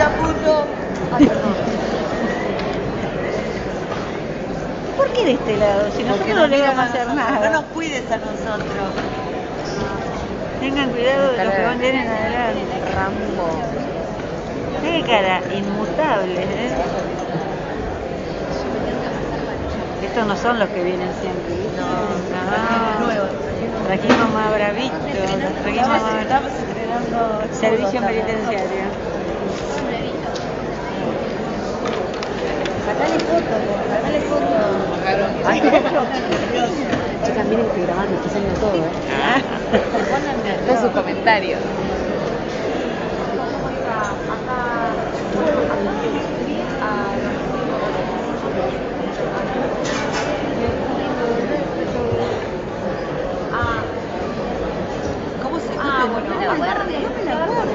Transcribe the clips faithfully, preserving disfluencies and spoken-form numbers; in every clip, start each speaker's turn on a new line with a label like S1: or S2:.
S1: puto. Ay, perdón. ¿Por qué de este lado? Si nosotros no le vamos a hacer nada.
S2: No nos cuides a nosotros.
S1: Tengan cuidado de los que van vienen adelante.
S2: Rambo.
S1: Qué cara, inmutables, ¿eh? Estos no son los que vienen siempre.
S2: No,
S1: no.
S2: nuevos.
S1: Trajimos más bravitos, trajimos más
S2: Estamos estrenando
S1: servicio penitenciario.
S2: Sacale fotos, sacale fotos.
S1: Ay,
S3: chicas, miren que grabando, estoy saliendo todo, ¿eh?
S2: Pongan todos sus comentarios. ¿Cómo se
S1: Ah, bueno, no me la guarde, no me la guarde.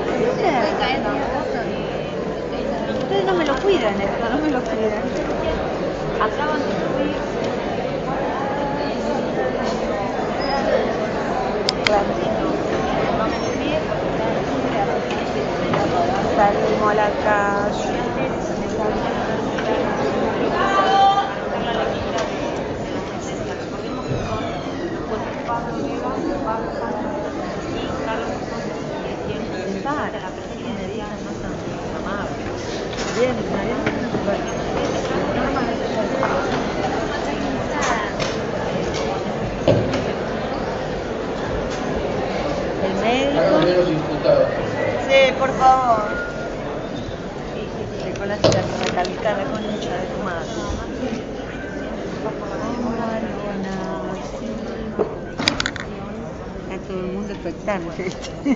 S1: Ustedes no me lo cuidan esto, no me lo cuidan. Acaban de subir. Salimos a la calle. Bien, el médico.
S2: Sí, por favor.
S1: Sí, con la chica que recalca la concha de tu madre. Está todo el mundo expectante.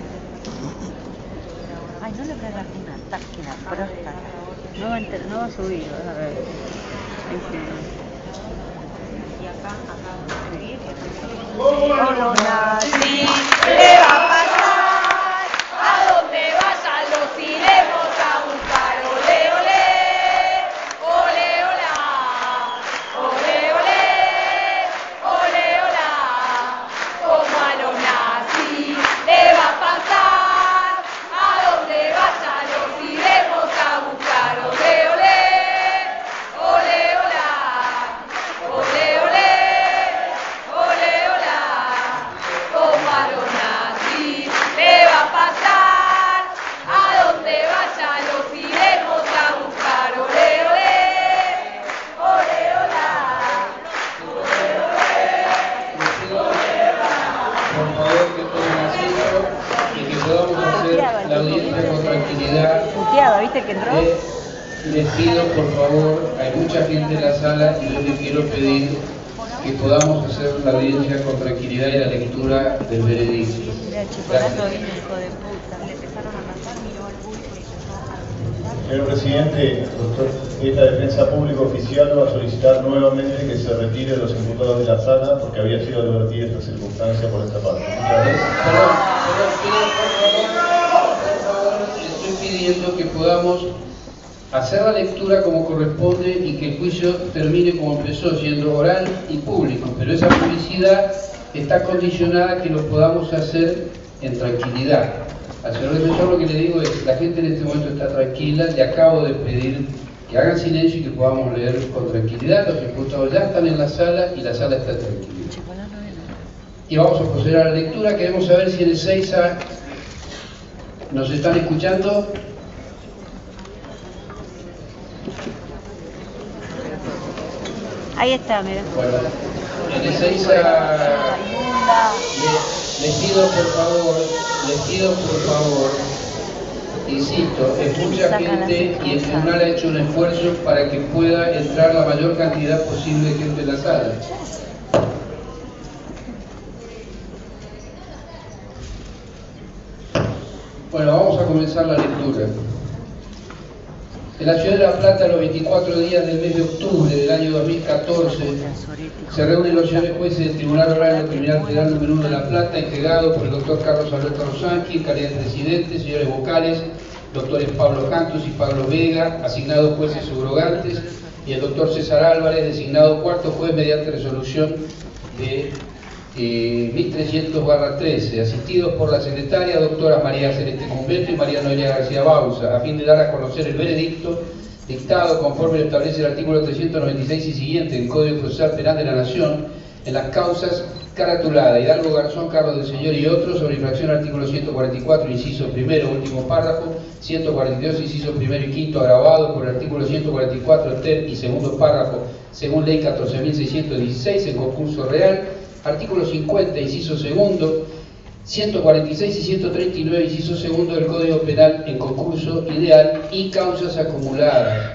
S2: Ay, no le hagas un ataque en la próstata.
S1: No va a, enter, no va a subir, a ver. Este...
S2: Y acá, acá, sí.
S1: Como nací,
S4: ¿qué va a pasar? A donde vaya los iremos a buscar. Ole, ole, ole, olá, ole, ole, ole, olá. Como a lo nací, le va a pasar. A donde vaya los iremos a buscar. Ole, ole, ole, olá, ole, ole, ole, olá. Como a lo nací, le va a pasar. A donde vaya los iremos a buscar. Ole, ole, ole, olá, ole, ole,
S5: Por favor, que tomen asiento y que podamos hacer la audiencia con tranquilidad.
S1: puteaba, ¿viste que entró?
S5: Eh, les pido, por favor, hay mucha gente en la sala y yo les quiero pedir que podamos hacer la audiencia con tranquilidad y la lectura del veredicto.
S1: Mira, Chipolato vino, hijo de puta. Le empezaron a matar, miró al público y empezó a...
S6: Señor presidente, doctor, esta defensa pública oficial va a solicitar nuevamente que se retire de los imputados de la sala porque había sido advertida esta circunstancia por esta parte. Muchas gracias.
S5: Perdón, perdón, pido, por favor, por favor, estoy pidiendo que podamos hacer la lectura como corresponde y que el juicio termine como empezó, siendo oral y público, pero esa publicidad está condicionada a que lo podamos hacer en tranquilidad. Al señor defensor lo que le digo es, la gente en este momento está tranquila, le acabo de pedir que hagan silencio y que podamos leer con tranquilidad. Los imputados ya están en la sala y la sala está tranquila. Y vamos a proceder a la lectura. Queremos saber si en el seis A nos están escuchando.
S1: Ahí está, mira.
S5: Bueno, en el seis A les, les pido por favor, les pido por favor, insisto, es mucha gente y el tribunal ha hecho un esfuerzo para que pueda entrar la mayor cantidad posible de gente en la sala. Bueno, vamos a comenzar la lectura. En la ciudad de La Plata, los veinticuatro días del mes de octubre del año dos mil catorce, se reúnen los señores jueces del Tribunal Oral Criminal Federal número uno de La Plata, integrado por el doctor Carlos Alberto Rosanqui, calidad de presidente, señores vocales, doctores Pablo Cantos y Pablo Vega, asignados jueces subrogantes, y el doctor César Álvarez, designado cuarto juez mediante resolución de eh, mil trescientos barra trece, asistidos por la secretaria doctora María Celeste Cumbeto y María Noelia García Bausa, a fin de dar a conocer el veredicto dictado conforme lo establece el artículo trescientos noventa y seis y siguiente del Código Procesal Penal de la Nación en las causas caratulada Hidalgo Garzón, Carlos del Señor y otros sobre infracción al artículo ciento cuarenta y cuatro, inciso primero, último párrafo, ciento cuarenta y dos, inciso primero y quinto, agravado por el artículo ciento cuarenta y cuatro, ter y segundo párrafo, según ley catorce mil seiscientos dieciséis, en concurso real, artículo cincuenta, inciso segundo, ciento cuarenta y seis y ciento treinta y nueve, inciso segundo del Código Penal en concurso ideal y causas acumuladas.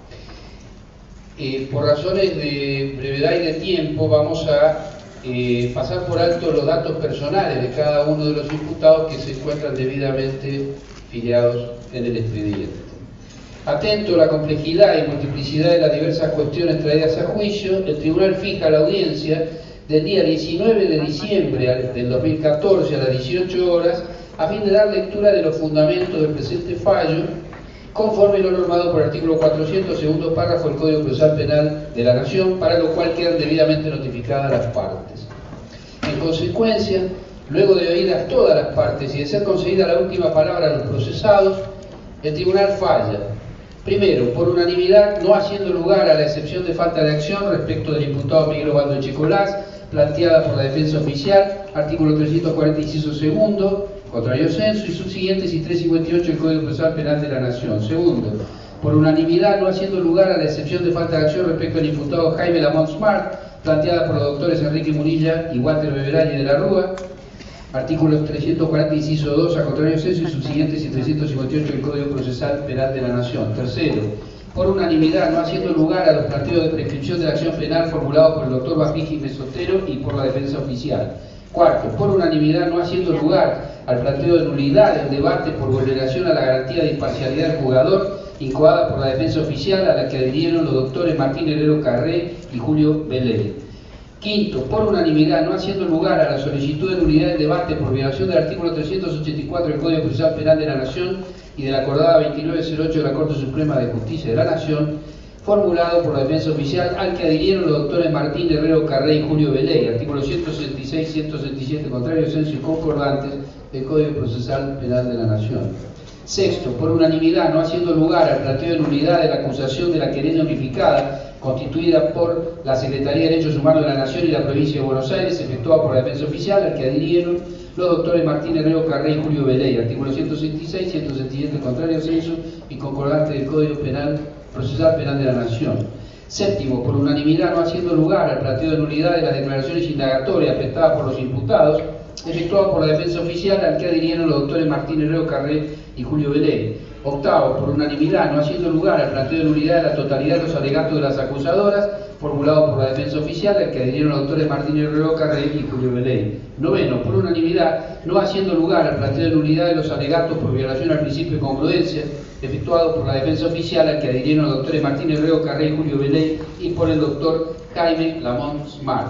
S5: Eh, por razones de brevedad y de tiempo vamos a eh, pasar por alto los datos personales de cada uno de los imputados que se encuentran debidamente filiados en el expediente. Atento a la complejidad y multiplicidad de las diversas cuestiones traídas a juicio, el Tribunal fija la audiencia del día diecinueve de diciembre del dos mil catorce a las dieciocho horas a fin de dar lectura de los fundamentos del presente fallo conforme lo normado por el artículo cuatrocientos, segundo párrafo del Código Procesal Penal de la Nación, para lo cual quedan debidamente notificadas las partes. En consecuencia, luego de oídas todas las partes y de ser concedida la última palabra a los procesados, el Tribunal falla. Primero, por unanimidad, no haciendo lugar a la excepción de falta de acción respecto del imputado Miguel Osvaldo Echecolás, planteada por la defensa oficial, artículo trescientos cuarenta, inciso segundo, contrario censo, y subsiguientes y trescientos cincuenta y ocho del Código Procesal Penal de la Nación. Segundo, por unanimidad, no haciendo lugar a la excepción de falta de acción respecto al imputado Jaime Lamont Smart, planteada por los doctores Enrique Munilla y Walter Beberani de la Rúa, artículos trescientos cuarenta, inciso dos, a contrario censo, y subsiguientes y trescientos cincuenta y ocho del Código Procesal Penal de la Nación. Tercero, por unanimidad, no haciendo lugar a los planteos de prescripción de la acción penal formulados por el doctor Baptista Mesotero y por la defensa oficial. Cuarto, por unanimidad, no haciendo lugar al planteo de nulidad del debate por vulneración a la garantía de imparcialidad del jugador, incoada por la defensa oficial, a la que adhirieron los doctores Martín Herrero Carré y Julio Belén. Quinto, por unanimidad, no haciendo lugar a la solicitud de nulidad del debate por violación del artículo trescientos ochenta y cuatro del Código Procesal Penal de la Nación y de la acordada veintinueve cero ocho de la Corte Suprema de Justicia de la Nación, formulado por la defensa oficial, al que adhirieron los doctores Martín Herrero Carré y Julio Belén, artículos ciento sesenta y seis, ciento sesenta y siete, contrario censo y concordantes del Código Procesal Penal de la Nación. Sexto, por unanimidad, no haciendo lugar al planteo de nulidad de la acusación de la querella unificada constituida por la Secretaría de Derechos Humanos de la Nación y la Provincia de Buenos Aires, efectuada por la defensa oficial, al que adhirieron los doctores Martín Herrero Carré y Julio Belén, artículos ciento sesenta y seis, ciento sesenta y siete, contrario censo y concordante del Código Penal Procesal Penal de la Nación. Séptimo, por unanimidad, no haciendo lugar al planteo de nulidad de las declaraciones indagatorias prestadas por los imputados, efectuado por la defensa oficial, al que adhirieron los doctores Martín Herrero Carré y Julio Belén. Octavo, por unanimidad, no haciendo lugar al planteo de nulidad de la totalidad de los alegatos de las acusadoras, formulado por la defensa oficial, al que adhirieron los doctores Martín Herrero Carré y Julio Belén. Noveno, por unanimidad, no haciendo lugar al planteo de nulidad de los alegatos por violación al principio de congruencia, efectuado por la defensa oficial, al que adhirieron los doctores Martín Herrero Carré y Julio Belén, y por el doctor Jaime Lamont Smart.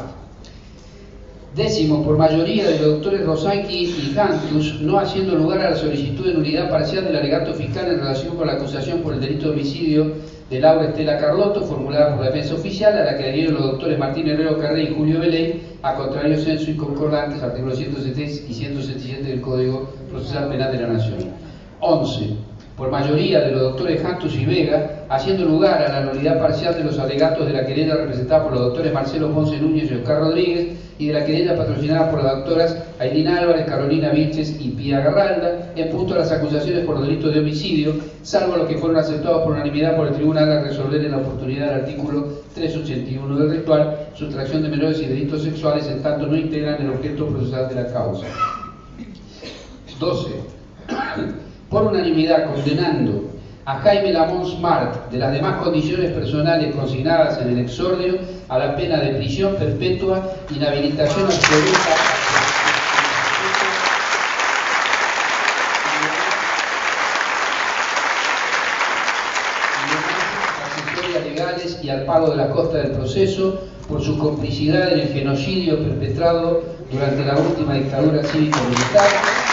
S5: Décimo, por mayoría de los doctores Rosanqui y Cantus, no haciendo lugar a la solicitud de nulidad parcial del alegato fiscal en relación con la acusación por el delito de homicidio de Laura Estela Carlotto, formulada por la defensa oficial, a la que adhirieron los doctores Martín Herrero Carré y Julio Belén, a contrario censo y concordantes, artículos ciento setenta y ciento setenta y siete del Código Procesal Penal de la Nación. Once, por mayoría de los doctores Cantus y Vega, haciendo lugar a la nulidad parcial de los alegatos de la querella representada por los doctores Marcelo Ponce Núñez y Oscar Rodríguez, y de la querella patrocinada por las doctoras Ailina Álvarez, Carolina Vilches y Pía Garralda, en punto a las acusaciones por delitos de homicidio, salvo los que fueron aceptados por unanimidad por el tribunal a resolver en la oportunidad del artículo trescientos ochenta y uno del ritual, sustracción de menores y delitos sexuales, en tanto no integran el objeto procesal de la causa. doce. Por unanimidad, condenando a Jaime Lamont Smart de las demás condiciones personales consignadas en el exordio a la pena de prisión perpetua, inhabilitación absoluta, accesorias legales y al pago de las costas del proceso por su complicidad en el genocidio perpetrado durante la última dictadura cívico-militar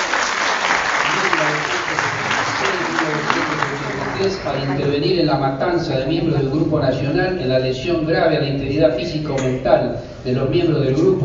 S5: al intervenir en la matanza de miembros del Grupo Nacional, en la lesión grave a la integridad física o mental de los miembros del grupo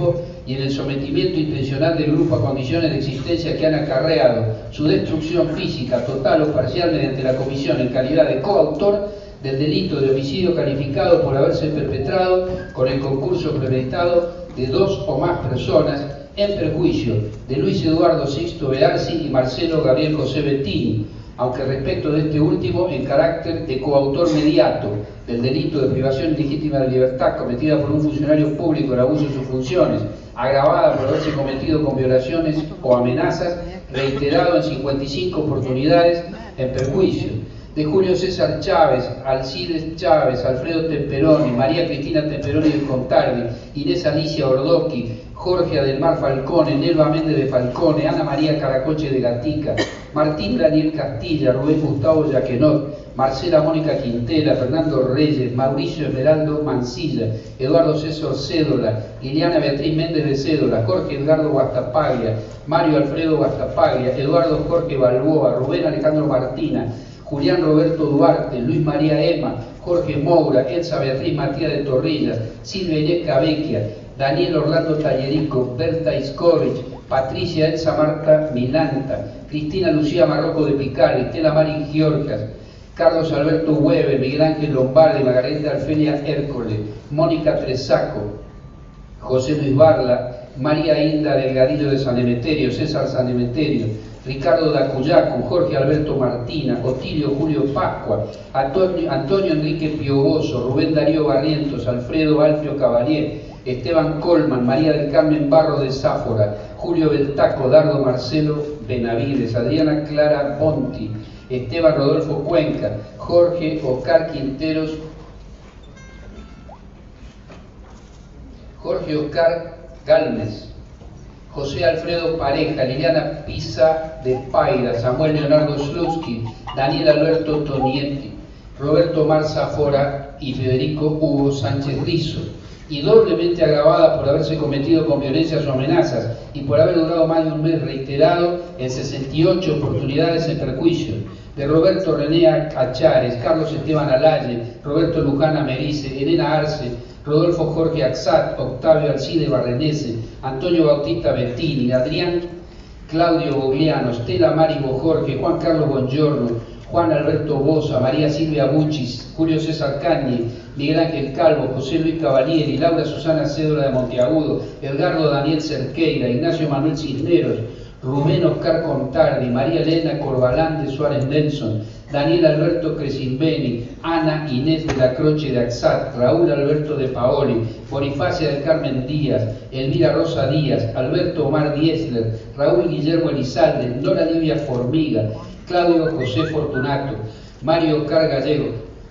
S5: y en el sometimiento intencional del grupo a condiciones de existencia que han acarreado su destrucción física, total o parcial, mediante la comisión en calidad de coautor del delito de homicidio calificado por haberse perpetrado con el concurso premeditado de dos o más personas en perjuicio de Luis Eduardo Sixto Bearzi y Marcelo Gabriel José Bettini, aunque respecto de este último en carácter de coautor mediato del delito de privación ilegítima de libertad cometida por un funcionario público en abuso de sus funciones, agravada por haberse cometido con violaciones o amenazas, reiterado en cincuenta y cinco oportunidades en perjuicio de Julio César Chávez, Alcides Chávez, Alfredo Temperoni, María Cristina Temperoni de Contardi, Inés Alicia Ordocchi, Jorge Adelmar Falcone, Nelva Méndez de Falcone, Ana María Caracoche de Gatica, Martín Daniel Castilla, Rubén Gustavo Yaquenot, Marcela Mónica Quintela, Fernando Reyes, Mauricio Esmeraldo Mancilla, Eduardo César Cédola, Liliana Beatriz Méndez de Cédola, Jorge Edgardo Guastapaglia, Mario Alfredo Guastapaglia, Eduardo Jorge Balboa, Rubén Alejandro Martina, Julián Roberto Duarte, Luis María Ema, Jorge Moura, Elsa Beatriz Matías de Torrillas, Silvia Inés Cavecchia, Daniel Orlando Tallerico, Berta Iscovich, Patricia Elsa Marta Milanta, Cristina Lucía Marroco de Picar, Estela Marín Giorcas, Carlos Alberto Weber, Miguel Ángel Lombardi, Margarita Alfelia Hércole, Mónica Tresaco, José Luis Barla, María Hilda Delgadillo de San Emeterio, César San Emeterio, Ricardo Dacuyacu, Jorge Alberto Martina, Otilio Julio Pascua, Antonio, Antonio Enrique Pioboso, Rubén Darío Barrientos, Alfredo Alfio Cavalier, Esteban Colman, María del Carmen Barro de Sáfora, Julio Beltaco, Dardo Marcelo Benavides, Adriana Clara Bonti, Esteban Rodolfo Cuenca, Jorge Oscar Quinteros, Jorge Oscar Galmes, José Alfredo Pareja, Liliana Pisa de Paira, Samuel Leonardo Slutsky, Daniel Alberto Tonietti, Roberto Mar Zafora y Federico Hugo Sánchez Rizo, y doblemente agravada por haberse cometido con violencias o amenazas y por haber durado más de un mes reiterado en sesenta y ocho oportunidades en perjuicio de Roberto René Achares, Carlos Esteban Alaye, Roberto Luján Americe, Elena Arce, Rodolfo Jorge Axat, Octavio Alcide Barrenese, Antonio Bautista Bettini, Adrián Claudio Bogliano, Stella Mari Bojorge, Juan Carlos Bongiorno, Juan Alberto Bosa, María Silvia Buchis, Julio César Cañi, Miguel Ángel Calvo, José Luis Cavalieri, Laura Susana Cédola de Monteagudo, Edgardo Daniel Cerqueira, Ignacio Manuel Cisneros, Rubén Oscar Contardi, María Elena Corbalán de Suárez Nelson, Daniel Alberto Cresimbeni, Ana Inés de la Croce de Axat, Raúl Alberto de Paoli, Bonifacia del Carmen Díaz, Elvira Rosa Díaz, Alberto Omar Diesler, Raúl Guillermo Elizalde, Nora Livia Formiga, Claudio José Fortunato, Mario Oscar Gallego,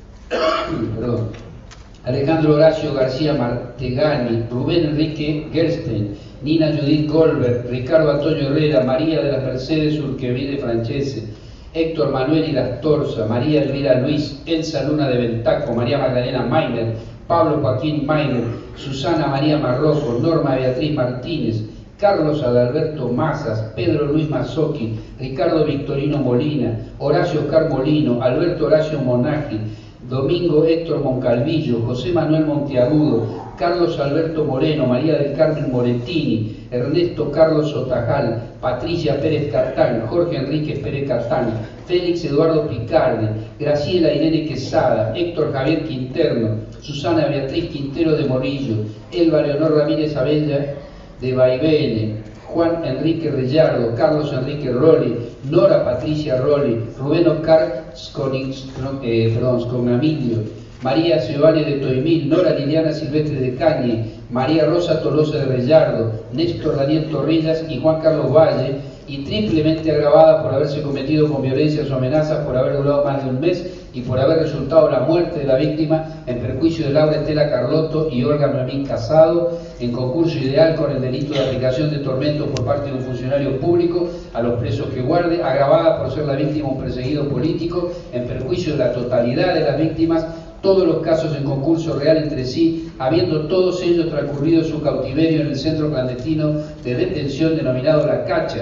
S5: perdón, Alejandro Horacio García Martegani, Rubén Enrique Gerstein, Nina Judith Goldberg, Ricardo Antonio Herrera, María de las Mercedes Urquevide Francese, Héctor Manuel Ilastorza, María Elvira Luis, Elsa Luna de Ventaco, María Magdalena Mainer, Pablo Joaquín Mainer, Susana María Marroco, Norma Beatriz Martínez, Carlos Adalberto Mazas, Pedro Luis Mazzocchi, Ricardo Victorino Molina, Horacio Oscar Molino, Alberto Horacio Monaghi, Domingo Héctor Moncalvillo, José Manuel Monteagudo, Carlos Alberto Moreno, María del Carmen Morettini, Ernesto Carlos Otajal, Patricia Pérez Catán, Jorge Enríquez Pérez Catán, Félix Eduardo Picardi, Graciela Irene Quesada, Héctor Javier Quinterno, Susana Beatriz Quintero de Morillo, Elba Leonor Ramírez Abella de Vaivene, Juan Enrique Rellardo, Carlos Enrique Rolli, Nora Patricia Rolli, Rubén Oscar Sconix, eh, perdón, Scognamiglio, María Giovanni de Toimil, Nora Liliana Silvestre de Cañe, María Rosa Tolosa de Rellardo, Néstor Daniel Torrillas y Juan Carlos Valle, y triplemente agravada por haberse cometido con violencias o amenazas, por haber durado más de un mes y por haber resultado la muerte de la víctima en perjuicio de Laura Estela Carlotto y Olga Noemí Casado, en concurso ideal con el delito de aplicación de tormentos por parte de un funcionario público a los presos que guarde, agravada por ser la víctima un perseguido político, en perjuicio de la totalidad de las víctimas, todos los casos en concurso real entre sí, habiendo todos ellos transcurrido su cautiverio en el centro clandestino de detención denominado La Cacha,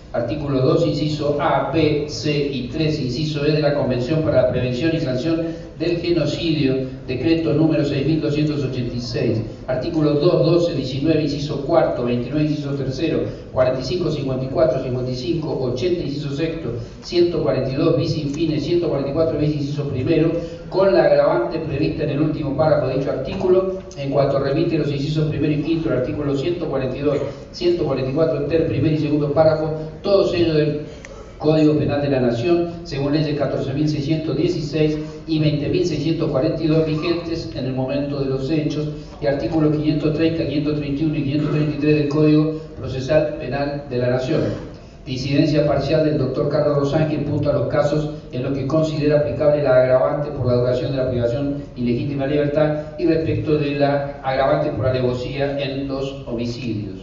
S5: Artículo dos, inciso A, B, C y tres, inciso E de la Convención para la Prevención y Sanción del Genocidio, decreto número seis mil doscientos ochenta y seis. Artículos dos, doce, diecinueve, inciso cuarto, veintinueve, inciso tercero, cuarenta y cinco, cincuenta y cuatro, cincuenta y cinco, ochenta, inciso sexto, ciento cuarenta y dos, bis infine, ciento cuarenta y cuatro, bis, inciso primero, con la agravante prevista en el último párrafo de dicho artículo, en cuanto remite los incisos primero y quinto del artículo ciento cuarenta y dos, ciento cuarenta y cuatro, ter, primer y segundo párrafo, todos ellos del Código Penal de la Nación, según leyes catorce mil seiscientos dieciséis y veinte mil seiscientos cuarenta y dos vigentes en el momento de los hechos, y artículos quinientos treinta, quinientos treinta y uno y quinientos treinta y tres del Código Procesal Penal de la Nación. Disidencia parcial del doctor Carlos Rosán, que imputa los casos en los que considera aplicable la agravante por la duración de la privación ilegítima de libertad y respecto de la agravante por alevosía en los homicidios.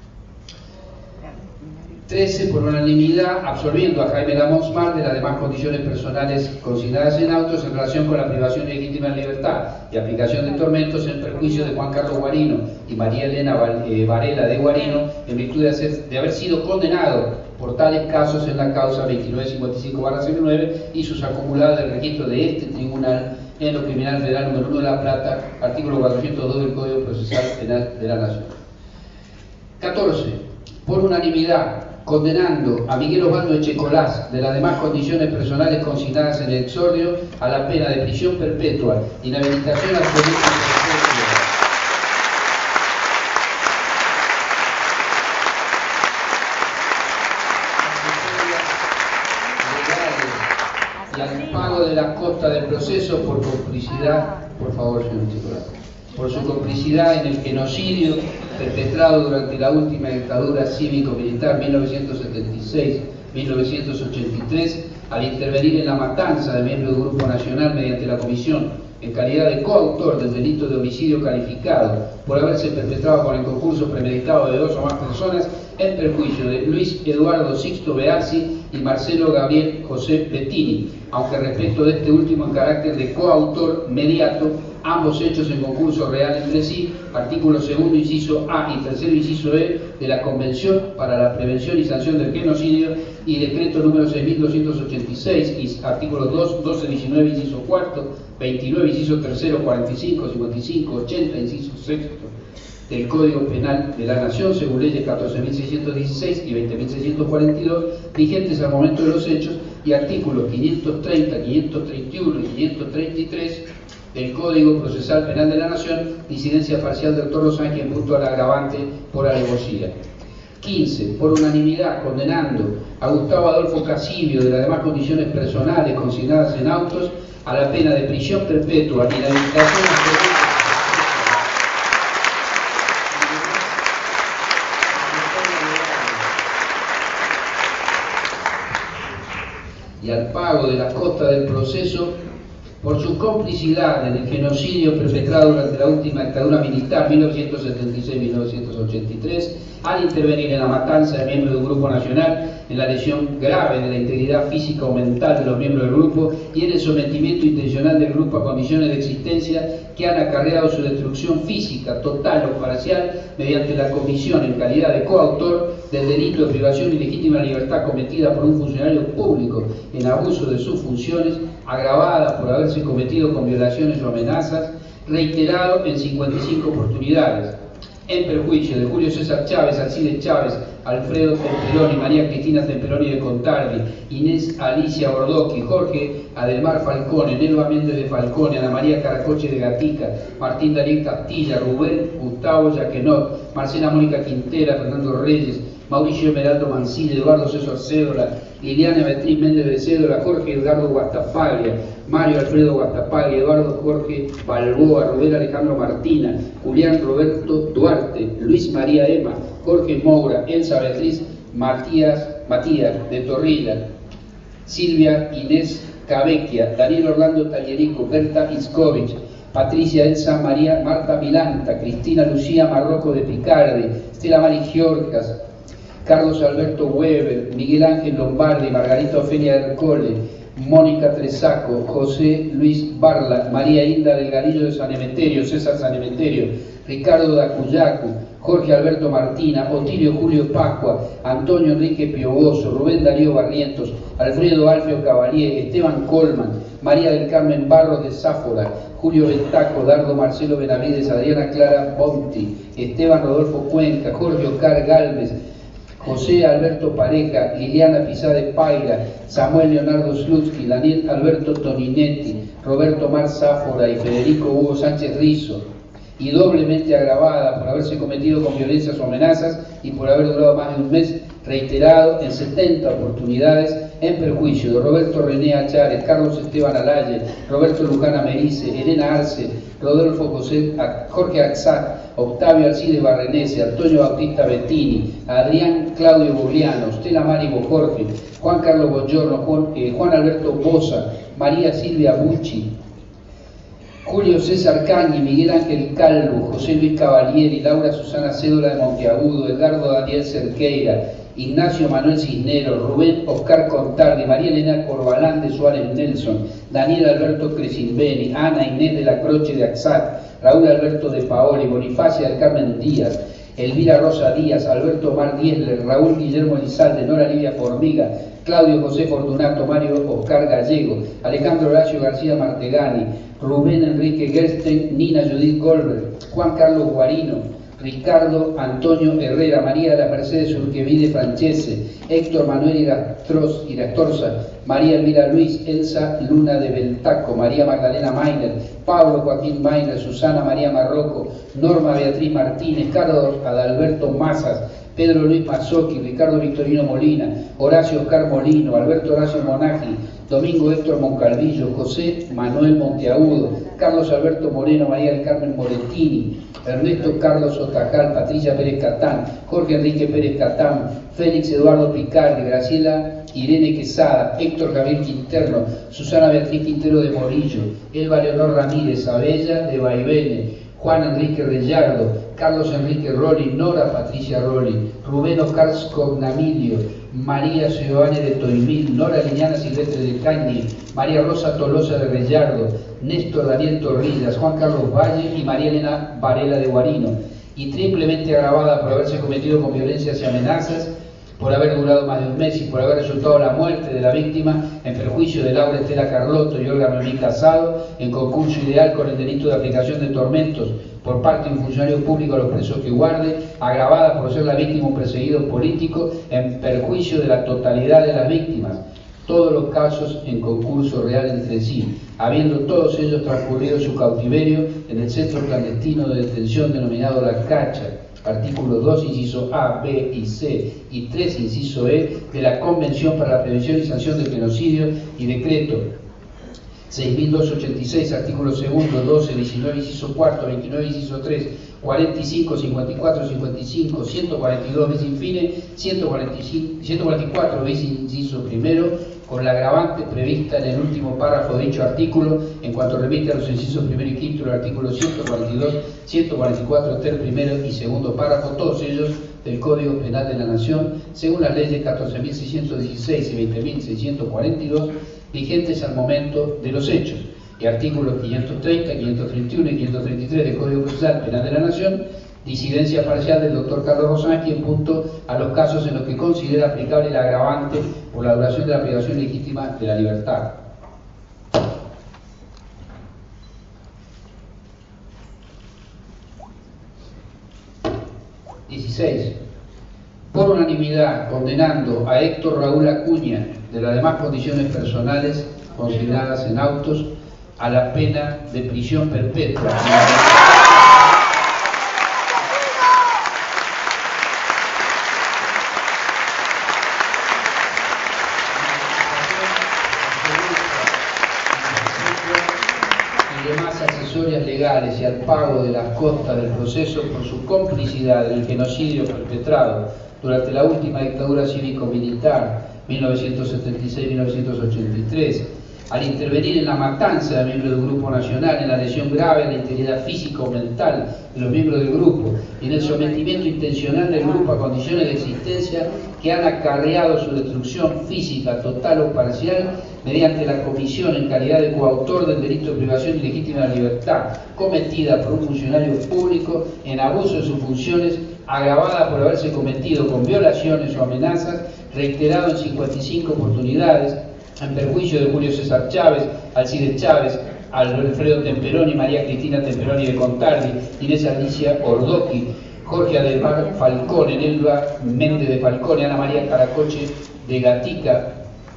S5: trece. Por unanimidad, absolviendo a Jaime Lamont Mar de las demás condiciones personales consignadas en autos en relación con la privación ilegítima de libertad y aplicación de tormentos en perjuicio de Juan Carlos Guarino y María Elena Varela de Guarino, en virtud de, hacer, de haber sido condenado por tales casos en la causa veintinueve cincuenta y cinco barra cero nueve y sus acumulados del registro de este tribunal en lo criminal federal número uno de La Plata, artículo cuatrocientos dos del Código Procesal Penal de la Nación. catorce. Por unanimidad, condenando a Miguel Osvaldo Echecolás de las demás condiciones personales consignadas en el exordio a la pena de prisión perpetua, inhabilitación absoluta y al pago de la costa del proceso por complicidad, por favor, señor Echecolás, por su complicidad en el genocidio perpetrado durante la última dictadura cívico-militar mil novecientos setenta y seis a mil novecientos ochenta y tres, al intervenir en la matanza de miembros del Grupo Nacional mediante la comisión en calidad de coautor del delito de homicidio calificado por haberse perpetrado con el concurso premeditado de dos o más personas en perjuicio de Luis Eduardo Sixto Beazzi y Marcelo Gabriel José Bettini, aunque respecto de este último en carácter de coautor mediato, ambos hechos en concurso real entre sí, artículo segundo, inciso A y tercero, inciso E de la Convención para la Prevención y Sanción del Genocidio y decreto número seis mil doscientos ochenta y seis, y artículos dos, doce, diecinueve, inciso cuarto, veintinueve, inciso tercero, cuarenta y cinco, cincuenta y cinco, ochenta, inciso sexto del Código Penal de la Nación, según leyes catorce mil seiscientos dieciséis y veinte mil seiscientos cuarenta y dos, vigentes al momento de los hechos, y artículos quinientos treinta, quinientos treinta y uno y quinientos treinta y tres del Código Procesal Penal de la Nación, disidencia parcial del doctor Rosán, en punto al agravante por alevosía. quince. Por unanimidad, condenando a Gustavo Adolfo Casibio de las demás condiciones personales consignadas en autos a la pena de prisión perpetua y la habilitación absoluta y al pago de la costa del proceso por su complicidad en el genocidio perpetrado durante la última dictadura militar mil novecientos setenta y seis a mil novecientos ochenta y tres, al intervenir en la matanza de miembros de un grupo nacional, en la lesión grave de la integridad física o mental de los miembros del grupo y en el sometimiento intencional del grupo a condiciones de existencia que han acarreado su destrucción física, total o parcial, mediante la comisión en calidad de coautor del delito de privación ilegítima de libertad cometida por un funcionario público en abuso de sus funciones, agravada por haberse cometido con violaciones o amenazas, reiterado en cincuenta y cinco oportunidades, en perjuicio de Julio César Chávez, Alcides Chávez, Alfredo Temperoni, María Cristina Temperoni de Contardi, Inés Alicia Bordocchi, Jorge Adelmar Falcone, Nelva Méndez de Falcone, Ana María Caracoche de Gatica, Martín Daniel Castilla, Rubén Gustavo Yaquenot, Marcela Mónica Quintera, Fernando Reyes, Mauricio Emeraldo Mancilla, Eduardo César Cédola, Liliana Beatriz Méndez de Cédola, Jorge Edgardo Guastapaglia, Mario Alfredo Guastapaglia, Eduardo Jorge Balboa, Rubén Alejandro Martina, Julián Roberto Duarte, Luis María Ema, Jorge Moura, Elsa Beatriz Matías, Matías de Torrilla, Silvia Inés Cavecchia, Daniel Orlando Tallerico, Berta Iscovich, Patricia Elsa María Marta Milanta, Cristina Lucía Marroco de Picardi, Estela Mari Giorcas, Carlos Alberto Weber, Miguel Ángel Lombardi, Margarita Ofelia Ercole, Mónica Tresaco, José Luis Barla, María Hilda Delgadillo de San Emeterio, César San Emeterio, Ricardo Dacuyacu, Jorge Alberto Martina, Otilio Julio Pascua, Antonio Enrique Piovoso, Rubén Darío Barrientos, Alfredo Alfio Cavalier, Esteban Colman, María del Carmen Barros de Sáfora, Julio Ventaco, Dardo Marcelo Benavides, Adriana Clara Bonti, Esteban Rodolfo Cuenca, Jorge Oscar Galvez, José Alberto Pareja, Liliana Pizade Paira, Samuel Leonardo Slutsky, Daniel Alberto Toninetti, Roberto Mar Sáfora y Federico Hugo Sánchez Rizo, y doblemente agravada por haberse cometido con violencias o amenazas y por haber durado más de un mes, reiterado en setenta oportunidades en perjuicio de Roberto René Achares, Carlos Esteban Alaye, Roberto Luján Americe, Elena Arce, Rodolfo José, Jorge Axat, Octavio Alcides Barrenese, Antonio Bautista Bettini, Adrián Claudio Bogliano, Stella Mari Bojorge, Juan Carlos Bogiorno, Juan, eh, Juan Alberto Bosa, María Silvia Bucci, Julio César Cagni, Miguel Ángel Calvo, José Luis Cavalieri, Laura Susana Cédola de Monteagudo, Edgardo Daniel Cerqueira, Ignacio Manuel Cisneros, Rubén Oscar Contardi, María Elena Corbalán de Suárez Nelson, Daniel Alberto Crescimbeni, Ana Inés de la Croce de Axat, Raúl Alberto de Paoli, Bonifacia del Carmen Díaz, Elvira Rosa Díaz, Alberto Mar Diesler, Raúl Guillermo Elizalde, Nora Livia Formiga, Claudio José Fortunato, Mario Oscar Gallego, Alejandro Horacio García Martegani, Rubén Enrique Gersten, Nina Judith Goldberg, Juan Carlos Guarino, Ricardo Antonio Herrera, María de la Mercedes Urquevide Francese, Héctor Manuel Irastros, Irastorza, María Elvira Luis, Elsa Luna de Beltaco, María Magdalena Mainer, Pablo Joaquín Mainer, Susana María Marroco, Norma Beatriz Martínez, Carlos Adalberto Mazas, Pedro Luis Mazzocchi, Ricardo Victorino Molina, Horacio Oscar Molino, Alberto Horacio Monaghi, Domingo Héctor Moncalvillo, José Manuel Monteagudo, Carlos Alberto Moreno, María del Carmen Morettini, Ernesto Carlos Otajal, Patricia Pérez Catán, Jorge Enrique Pérez Catán, Félix Eduardo Picardi, Graciela Irene Quesada, Héctor Javier Quinterno, Susana Beatriz Quintero de Morillo, Elba Leonor Ramírez Abella de Vaivene, Juan Enrique Rellardo, Carlos Enrique Roli, Nora Patricia Roli, Rubén Oscar Scognamilio, María Giovanni de Toimil, Nora Liliana Silvestre de Cañi, María Rosa Tolosa de Rellardo, Néstor Daniel Torrillas, Juan Carlos Valle y María Elena Varela de Guarino, y triplemente agravada por haberse cometido con violencias y amenazas, por haber durado más de un mes y por haber resultado la muerte de la víctima en perjuicio de Laura Estela Carlotto y Olga Noemí Casado, en concurso ideal con el delito de aplicación de tormentos por parte de un funcionario público a los presos que guarde, agravada por ser la víctima un perseguido político en perjuicio de la totalidad de las víctimas, todos los casos en concurso real entre sí, habiendo todos ellos transcurrido su cautiverio en el centro clandestino de detención denominado La Cacha, artículos dos, inciso A, B y C, y tres, inciso E, de la Convención para la Prevención y Sanción del Genocidio y decreto seis mil doscientos ochenta y seis, artículo segundo, doce, diecinueve, inciso cuarto, veintinueve, inciso tres, cuarenta y cinco, cincuenta y cuatro, cincuenta y cinco, ciento cuarenta y dos, bis infine, ciento cuarenta y cinco, ciento cuarenta y cuatro, bis inciso primero, con la agravante prevista en el último párrafo de dicho artículo, en cuanto remite a los incisos primero y quinto del artículo ciento cuarenta y dos, ciento cuarenta y cuatro, ter primero y segundo párrafo, todos ellos del Código Penal de la Nación, según las leyes catorce mil seiscientos dieciséis y veinte mil seiscientos cuarenta y dos, vigentes al momento de los hechos, y artículos quinientos treinta, quinientos treinta y uno y quinientos treinta y tres del Código Procesal Penal de la Nación, disidencia parcial del doctor Carlos Rosansky en punto a los casos en los que considera aplicable el agravante por la duración de la privación legítima de la libertad. dieciséis. Por unanimidad, condenando a Héctor Raúl Acuña, de las demás condiciones personales consideradas en autos, a la pena de prisión perpetua. Y demás accesorias legales y al pago de las costas del proceso por su complicidad en el genocidio perpetrado durante la última dictadura cívico-militar mil novecientos setenta y seis a mil novecientos ochenta y tres, al intervenir en la matanza de miembros del Grupo Nacional, en la lesión grave a la integridad física o mental de los miembros del grupo y en el sometimiento intencional del grupo a condiciones de existencia que han acarreado su destrucción física total o parcial mediante la comisión en calidad de coautor del delito de privación ilegítima de la libertad cometida por un funcionario público en abuso de sus funciones, agravada por haberse cometido con violaciones o amenazas, reiterado en cincuenta y cinco oportunidades, en perjuicio de Julio César Chávez, Alcides Chávez, Alfredo Temperoni, María Cristina Temperoni de Contardi, Inés Alicia Ordoqui, Jorge Ademar Falcón, Enelva Méndez de Falcón, Ana María Caracoche de Gatica,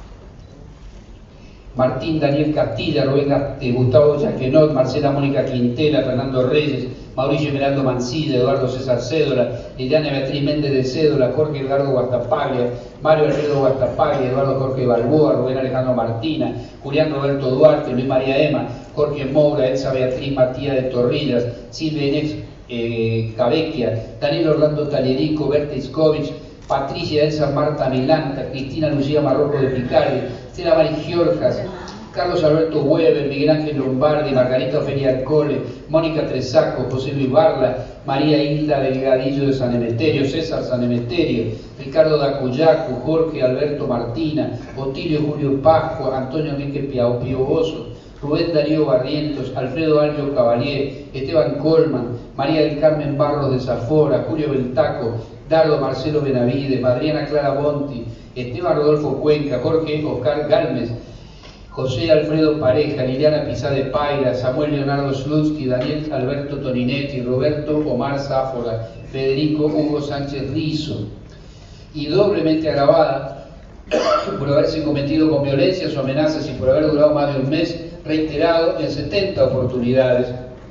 S5: Martín Daniel Castilla, Rubén eh, Gustavo Yaquenot, Marcela Mónica Quintela, Fernando Reyes, Mauricio Emeraldo Mancilla, Eduardo César Cédola, Liliana Beatriz Méndez de Cédola, Jorge Edgardo Guastapaglia, Mario Alfredo Guastapaglia, Eduardo Jorge Balboa, Rubén Alejandro Martina, Julián Roberto Duarte, Luis María Ema, Jorge Moura, Elsa Beatriz Matías de Torrillas, Silvia Inés eh, Cabecchia, Daniel Orlando Talierico, Berta Iskovich, Patricia Elsa Marta Milanta, Cristina Lucía Marroco de Picardi, Estela Mari Giorgas, Carlos Alberto Weber, Miguel Ángel Lombardi, Margarita Ofelia Arcole, Mónica Tresaco, José Luis Barla, María Hilda Delgadillo de San Emeterio, César San Emeterio, Ricardo Dacuyacu, Jorge Alberto Martina, Otilio Julio Pascua, Antonio Enrique Pio Bozo, Rubén Darío Barrientos, Alfredo Alvio Cavalier, Esteban Colman, María del Carmen Barros de Zafora, Julio Beltaco, Dardo Marcelo Benavides, Adriana Clara Bonti, Esteban Rodolfo Cuenca, Jorge Oscar Galmes, José Alfredo Pareja, Liliana Pizá de Paira, Samuel Leonardo Slutsky, Daniel Alberto Toninetti, Roberto Omar Záfora, Federico Hugo Sánchez Rizo, y doblemente agravada por haberse cometido con violencias o amenazas y por haber durado más de un mes, reiterado en setenta oportunidades,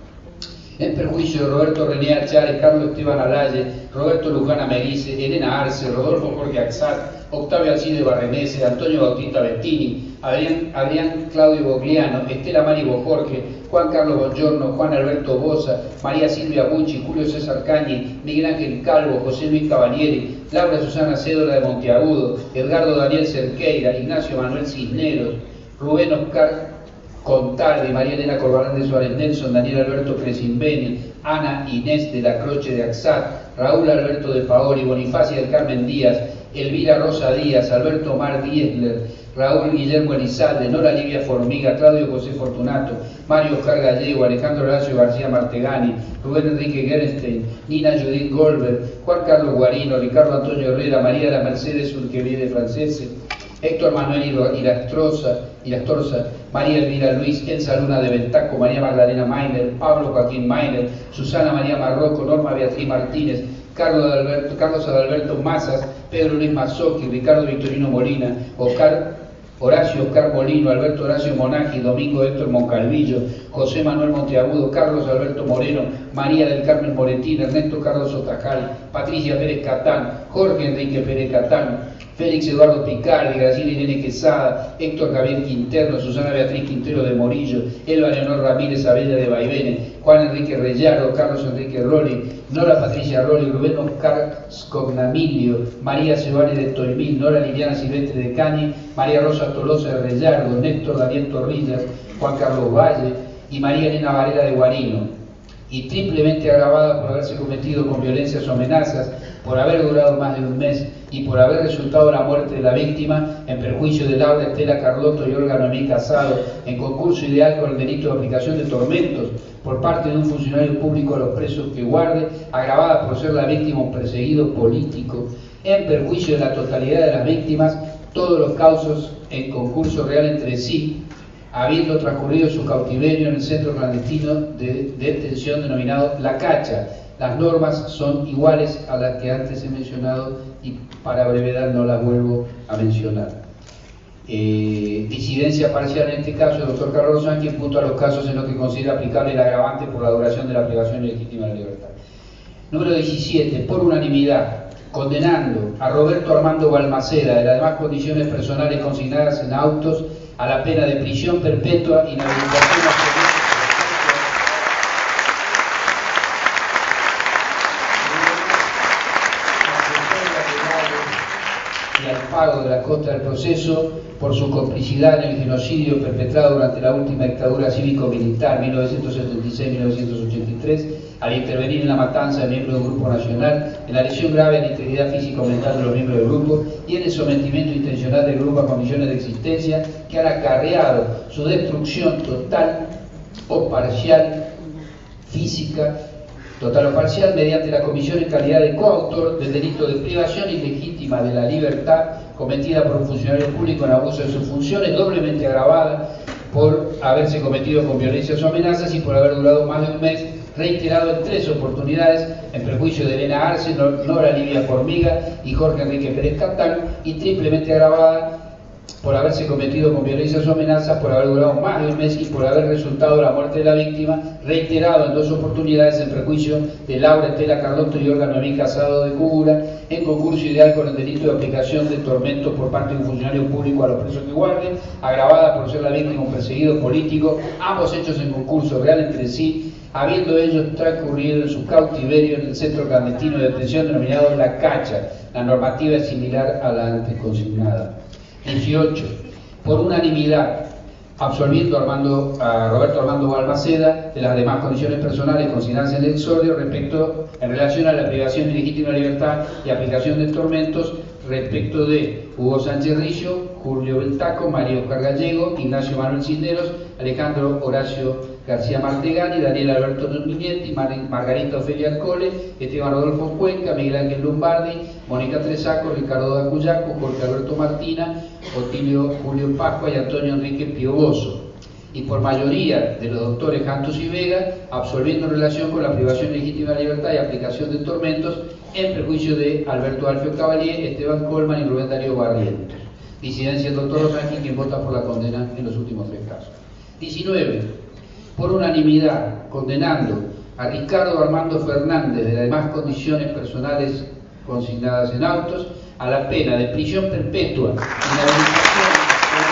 S5: en perjuicio de Roberto René Achárez, Carlos Esteban Alaye, Roberto Luján Americe, Elena Arce, Rodolfo Jorge Axat, Octavio Alcide Barrenese, Antonio Bautista Bettini, Adrián, Adrián Claudio Bogliano, Estela Mari Bojorge, Juan Carlos Bongiorno, Juan Alberto Boza, María Silvia Bucci, Julio César Cañi, Miguel Ángel Calvo, José Luis Cavalieri, Laura Susana Cédola de Monteagudo, Edgardo Daniel Cerqueira, Ignacio Manuel Cisneros, Rubén Oscar Contardi, María Elena Corbalán de Suárez Nelson, Daniel Alberto Cresimbeni, Ana Inés de la Croce de Axat, Raúl Alberto de Paoli, Bonifacia del Carmen Díaz, Elvira Rosa Díaz, Alberto Mar Diesler, Raúl Guillermo Elizalde, Nora Livia Formiga, Claudio José Fortunato, Mario Oscar Gallego, Alejandro Horacio García Martegani, Rubén Enrique Gerenstein, Nina Judith Goldberg, Juan Carlos Guarino, Ricardo Antonio Herrera, María de la Mercedes Urqueviede Francese, Héctor Manuel Irastroza, Irastorza, María Elvira Luis, Elsa Luna de Ventaco, María Magdalena Mainer, Pablo Joaquín Mainer, Susana María Marroco, Norma Beatriz Martínez, Carlos Adalberto, Carlos Adalberto Mazas, Pedro Luis Mazzocchi, Ricardo Victorino Molina, Oscar Horacio Oscar Molino, Alberto Horacio Monaghi, Domingo Héctor Moncalvillo, José Manuel Monteagudo, Carlos Alberto Moreno, María del Carmen Moretín, Ernesto Carlos Otajal, Patricia Pérez Catán, Jorge Enrique Pérez Catán, Félix Eduardo Picardi, Graciela Irene Quesada, Héctor Javier Quinterno, Susana Beatriz Quintero de Morillo, Elba Leonor Ramírez Abella de Vaivene, Juan Enrique Reyardo, Carlos Enrique Roli, Nora Patricia Roli, Rubén Oscar Scognamilio, María Cebari de Toimil, Nora Liliana Silvestre de Cañi, María Rosa Tolosa de Reyardo, Néstor Daniel Torrillas, Juan Carlos Valle y María Elena Varela de Guarino, y triplemente agravada por haberse cometido con violencias o amenazas, por haber durado más de un mes y por haber resultado la muerte de la víctima en perjuicio de Laura Estela Carlotto y Olga Noemí Casado, en concurso ideal con el delito de aplicación de tormentos por parte de un funcionario público a los presos que guarde, agravada por ser la víctima un perseguido político, en perjuicio de la totalidad de las víctimas, todos los causos en concurso real entre sí, habiendo transcurrido su cautiverio en el centro clandestino de detención denominado La Cacha. Las normas son iguales a las que antes he mencionado y para brevedad no las vuelvo a mencionar. Eh, disidencia parcial en este caso, el doctor Carlos Sánchez, punto a los casos en los que considera aplicable el agravante por la duración de la privación ilegítima de libertad. Número diecisiete, por unanimidad, condenando a Roberto Armando Balmaceda de las demás condiciones personales consignadas en autos a la pena de prisión perpetua, inhabilitación absoluta y al pago de las costas del proceso por su complicidad en el genocidio perpetrado durante la última dictadura cívico-militar mil novecientos setenta y seis a mil novecientos ochenta y tres, al intervenir en la matanza de miembros del Grupo Nacional, en la lesión grave de la integridad físico-mental de los miembros del grupo y en el sometimiento intencional del grupo a condiciones de existencia que han acarreado su destrucción total o parcial, física, total o parcial, mediante la comisión en calidad de coautor del delito de privación ilegítima de la libertad cometida por un funcionario público en abuso de sus funciones, doblemente agravada por haberse cometido con violencias o amenazas y por haber durado más de un mes, reiterado en tres oportunidades, en perjuicio de Elena Arce, Nora Livia Formiga y Jorge Enrique Pérez Catán, y triplemente agravada por haberse cometido con violencias o amenazas, por haber durado más de un mes y por haber resultado la muerte de la víctima, reiterado en dos oportunidades en perjuicio de Laura Estela Carlotto y Olga Noemí Casado de Cúbura, en concurso ideal con el delito de aplicación de tormentos por parte de un funcionario público a los presos que guarden, agravada por ser la víctima un perseguido político, ambos hechos en concurso real entre sí, habiendo ellos transcurrido en su cautiverio en el centro clandestino de detención denominado La Cacha. La normativa es similar a la antes consignada. dieciocho. Por unanimidad, absolviendo a, Armando, a Roberto Armando Balmaceda de las demás condiciones personales consignadas en el exordio respecto en relación a la privación ilegítima de libertad y aplicación de tormentos respecto de Hugo Sánchez Rillo, Julio Beltaco, María Oscar Gallego, Ignacio Manuel Cisneros, Alejandro Horacio García Martegani, Daniel Alberto Minietti, Mar Margarita Ofelia Alcole, Esteban Rodolfo Cuenca, Miguel Ángel Lombardi, Mónica Tresaco, Ricardo Dacuyaco, Jorge Alberto Martina, Otilio Julio Pascua y Antonio Enrique Pioboso. Y por mayoría de los doctores Cantos y Vega, absolviendo en relación con la privación legítima de libertad y aplicación de tormentos en perjuicio de Alberto Alfio Cavalier, Esteban Colman y Rubén Darío Barrientos. Disidencia del doctor Rosaki, quien vota por la condena en los últimos tres casos. diecinueve. Por unanimidad, condenando a Ricardo Armando Fernández de las demás condiciones personales consignadas en autos a la pena de prisión perpetua, inhabilitación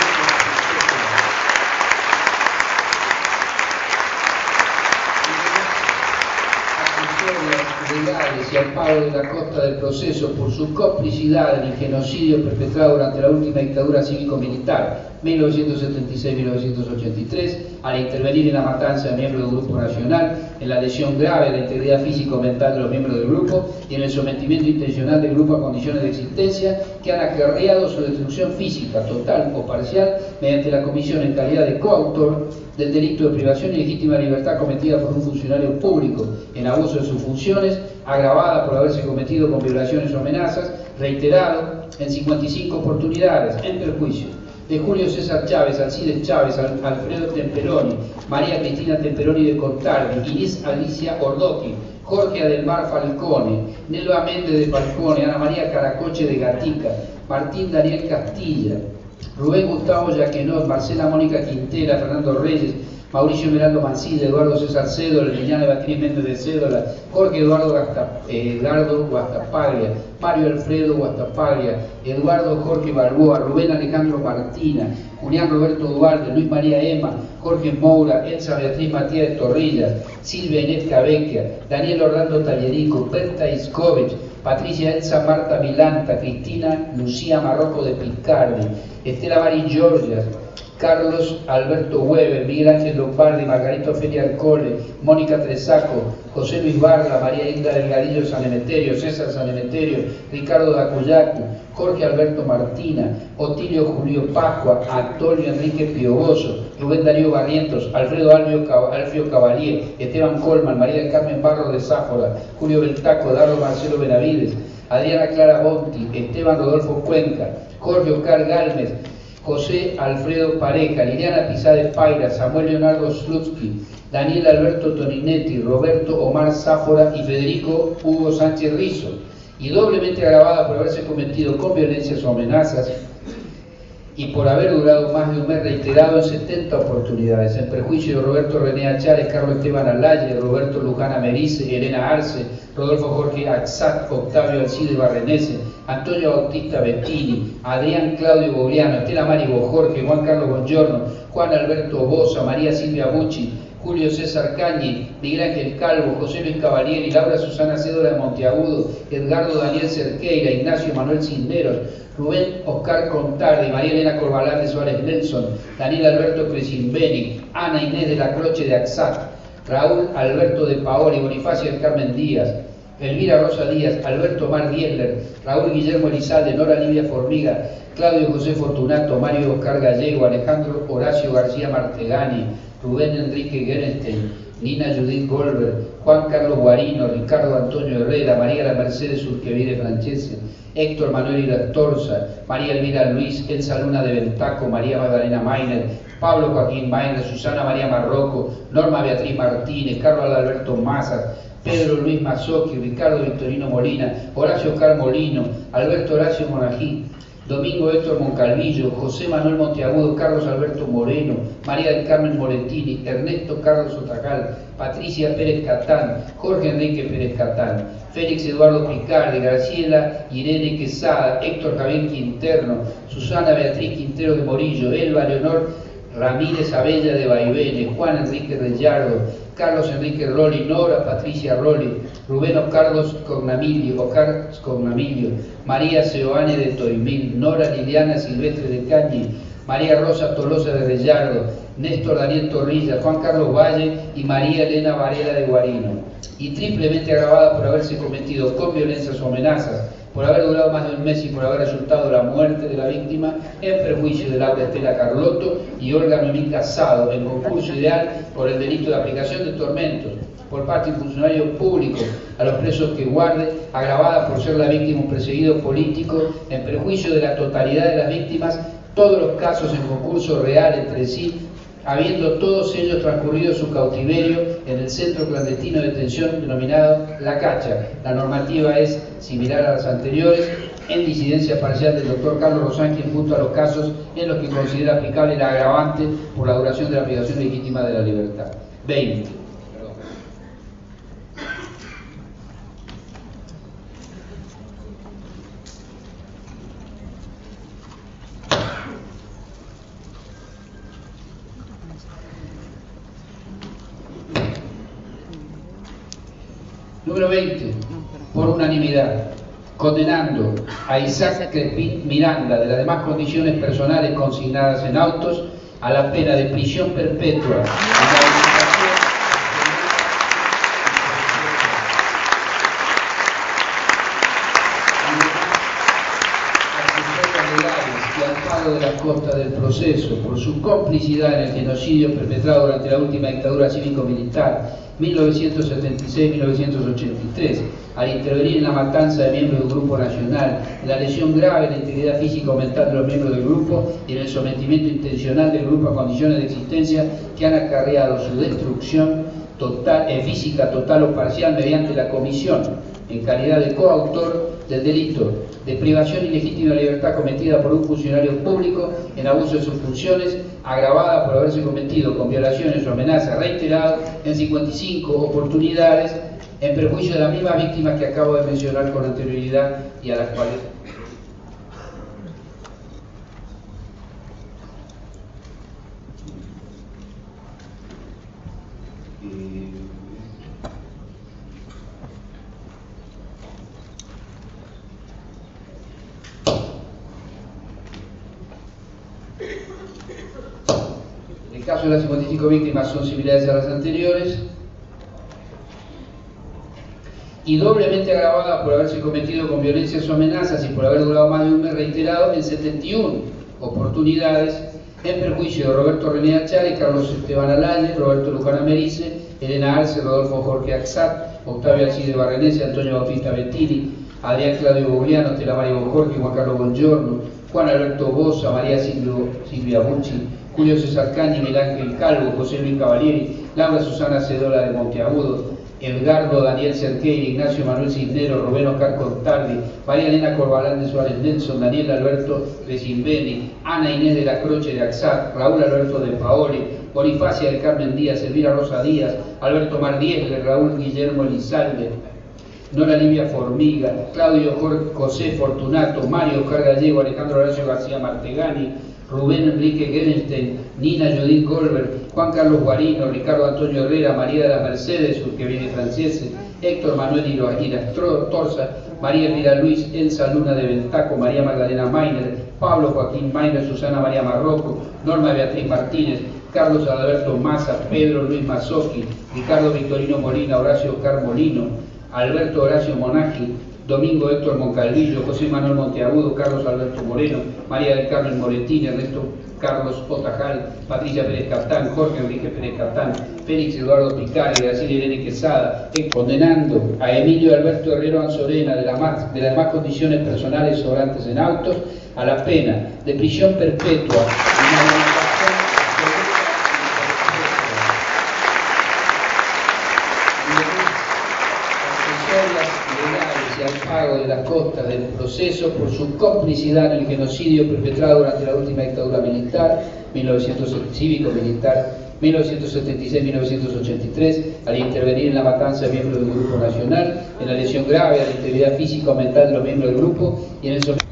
S5: legales y al pago de la costa del proceso por su complicidad en el genocidio perpetrado durante la última dictadura cívico-militar mil novecientos setenta y seis a mil novecientos ochenta y tres, al intervenir en la matanza de miembros del Grupo Nacional, en la lesión grave de la integridad físico-mental de los miembros del grupo y en el sometimiento intencional del grupo a condiciones de existencia que han acarreado su destrucción física, total o parcial, mediante la comisión en calidad de coautor del delito de privación ilegítima de libertad cometida por un funcionario público en abuso de sus funciones, agravada por haberse cometido con violaciones o amenazas, reiterado en cincuenta y cinco oportunidades, en perjuicio de Julio César Chávez, Alcides Chávez, Alfredo Temperoni, María Cristina Temperoni de Contardi, Inés Alicia Ordoqui, Jorge Adelmar Falcone, Nelva Méndez de Falcone, Ana María Caracoche de Gatica, Martín Daniel Castilla, Rubén Gustavo Yaquenot, Marcela Mónica Quintela, Fernando Reyes, Mauricio Mirando Mancilla, Eduardo César Cédola, Liliana Beatriz Méndez de Cédola, Jorge Eduardo Gasta, eh, Edgardo Guastapaglia, Mario Alfredo Guastapaglia, Eduardo Jorge Balboa, Rubén Alejandro Martina, Julián Roberto Duarte, Luis María Ema, Jorge Moura, Elsa Beatriz Matías de Torrillas, Silvia Inés Cabecchia, Daniel Orlando Tallerico, Berta Iskovich, Patricia Elsa Marta Milanta, Cristina Lucía Marroco de Picardi, Estela Mari Georgias, Carlos Alberto Weber, Miguel Ángel Lombardi, Margarita Ofelia Alcole, Mónica Tresaco, José Luis Barla, María Hilda Delgadillo San Emeterio, César San Emeterio, Ricardo Dacuyacu, Jorge Alberto Martina, Otilio Julio Pascua, Antonio Enrique Pioboso, Rubén Darío Barrientos, Alfredo Alfio Cavalier, Esteban Colman, María del Carmen Barro de Záfora, Julio Beltaco, Dardo Marcelo Benavides, Adriana Clara Bonti, Esteban Rodolfo Cuenca, Jorge Oscar Galmes, José Alfredo Pareja, Liliana Pizade Paira, Samuel Leonardo Slutsky, Daniel Alberto Toninetti, Roberto Omar Záfora y Federico Hugo Sánchez Rizzo, y doblemente agravada por haberse cometido con violencias o amenazas y por haber durado más de un mes, reiterado en setenta oportunidades, en perjuicio de Roberto René Achares, Carlos Esteban Alaye, Roberto Lujana Merice, Elena Arce, Rodolfo Jorge Axat, Octavio Alcide Barrenese, Antonio Bautista Bettini, Adrián Claudio Bogliano, Estela Mari Jorge, Juan Carlos Bongiorno, Juan Alberto Bosa, María Silvia Bucci, Julio César Cañi, Miguel Ángel Calvo, José Luis Cavalieri, Laura Susana Cédola de Monteagudo, Edgardo Daniel Cerqueira, Ignacio Manuel Cisneros, Rubén Oscar Contardi, María Elena Corbalán de Suárez Nelson, Daniel Alberto Cresimbeni, Ana Inés de la Croce de Axat, Raúl Alberto de Paoli, Bonifacio del Carmen Díaz, Elvira Rosa Díaz, Alberto Mar Diezler, Raúl Guillermo Elizalde, Nora Livia Formiga, Claudio José Fortunato, Mario Oscar Gallego, Alejandro Horacio García Martegani, Rubén Enrique Gerenstein, Nina Judith Goldberg, Juan Carlos Guarino, Ricardo Antonio Herrera, María la Mercedes Urquevire Francese, Héctor Manuel Irastorza, María Elvira Luis, Elsa Luna de Ventaco, María Magdalena Mainer, Pablo Joaquín Mainer, Susana María Marroco, Norma Beatriz Martínez, Carlos Alberto Mazas, Pedro Luis Mazzocchi, Ricardo Victorino Molina, Horacio Oscar Molino, Alberto Horacio Monají, Domingo Héctor Moncalvillo, José Manuel Monteagudo, Carlos Alberto Moreno, María del Carmen Moretini, Ernesto Carlos Otacal, Patricia Pérez Catán, Jorge Enrique Pérez Catán, Félix Eduardo Picardi, Graciela Irene Quesada, Héctor Javier Quinterno, Susana Beatriz Quintero de Morillo, Elba Leonor Ramírez Abella de Vaivene, Juan Enrique Rellardo, Carlos Enrique Roli, Nora Patricia Roli, Rubén Carlos Cognamilio, Oscar Cognamilio, María Seoane de Toimil, Nora Liliana Silvestre de Cañi, María Rosa Tolosa de Rellardo, Néstor Daniel Torrilla, Juan Carlos Valle y María Elena Varela de Guarino, y triplemente agravada por haberse cometido con violencias o amenazas, por haber durado más de un mes y por haber resultado la muerte de la víctima en perjuicio de Laura Estela Carlotto y Olga Noemí Casado, en concurso ideal por el delito de aplicación de tormentos por parte de un funcionario público a los presos que guarde, agravada por ser la víctima un perseguido político, en perjuicio de la totalidad de las víctimas, todos los casos en concurso real entre sí, habiendo todos ellos transcurrido su cautiverio en el centro clandestino de detención denominado La Cacha. La normativa es similar a las anteriores, en disidencia parcial del doctor Carlos Rosángel junto a los casos en los que considera aplicable la agravante por la duración de la privación legítima de la libertad. veinte. Número veinte, por unanimidad, condenando a Isaac Crespín Miranda de las demás condiciones personales consignadas en autos a la pena de prisión perpetua y al pago de las costas del proceso por su complicidad en el genocidio perpetrado durante la última dictadura cívico-militar mil novecientos setenta y seis a mil novecientos ochenta y tres, al intervenir en la matanza de miembros del Grupo Nacional, en la lesión grave en la integridad física o mental de los miembros del grupo y en el sometimiento intencional del grupo a condiciones de existencia que han acarreado su destrucción total, eh, física total o parcial mediante la comisión, en calidad de coautor del delito de privación ilegítima de libertad cometida por un funcionario público en abuso de sus funciones, agravada por haberse cometido con violaciones o amenazas reiteradas en cincuenta y cinco oportunidades en perjuicio de las mismas víctimas que acabo de mencionar con anterioridad y a las cuales En el caso de las cincuenta y cinco víctimas son similares a las anteriores y doblemente agravada por haberse cometido con violencias o amenazas y por haber durado más de un mes reiterado en setenta y una oportunidades en perjuicio de Roberto René Achari, Carlos Esteban Alaye, Roberto Luján Americe, Elena Arce, Rodolfo Jorge Axat, Octavio Alcide Barrenese, Antonio Bautista Bettini, Adrián Claudio Bogliano, Estela Mario Jorge, Juan Carlos Bongiorno, Juan Alberto Bosa, María Silvio, Silvia Bucci, Julio César Cañi, Miguel Ángel Calvo, José Luis Cavalieri, Laura Susana Cedola de Monteagudo, Edgardo Daniel Cerqueira, Ignacio Manuel Cisneros, Rubén Oscar Contardi, María Elena Corbalán de Suárez Nelson, Daniel Alberto Cresimbeni, Ana Inés de la Croce de Axat, Raúl Alberto de Paoli, Bonifacia del Carmen Díaz, Elvira Rosa Díaz, Alberto Mar Diezler, Raúl Guillermo Elizalde, Nora Livia Formiga, Claudio Jorge José Fortunato, Mario Oscar Gallego, Alejandro Horacio García Martegani, Rubén Enrique Gerenstein, Nina Judith Goldberg, Juan Carlos Guarino, Ricardo Antonio Herrera, María de la Mercedes, que viene francese, Héctor Manuel Torza, María Elvira Luis, Elsa Luna de Ventaco, María Magdalena Mainer, Pablo Joaquín Mainer, Susana María Marroco, Norma Beatriz Martínez, Carlos Alberto Maza, Pedro Luis Mazzocchi, Ricardo Victorino Molina, Horacio Oscar Molino, Alberto Horacio Monaghi, Domingo Héctor Moncalvillo, José Manuel Monteagudo, Carlos Alberto Moreno, María del Carmen Moretín, Ernesto Carlos Otajal, Patricia Pérez Captán, Jorge Enrique Pérez Captán, Félix Eduardo Picari, Graciela Irene Quesada, condenando a Emilio Alberto Herrero Anzorena de, la más, de las más condiciones personales sobrantes en autos a la pena de prisión perpetua y una al pago de las costas del proceso por su complicidad en el genocidio perpetrado durante la última dictadura militar, cívico-militar, mil novecientos setenta y seis a mil novecientos ochenta y tres, al intervenir en la matanza de miembros del Grupo Nacional, en la lesión grave a la integridad física o mental de los miembros del grupo y en el sometimiento.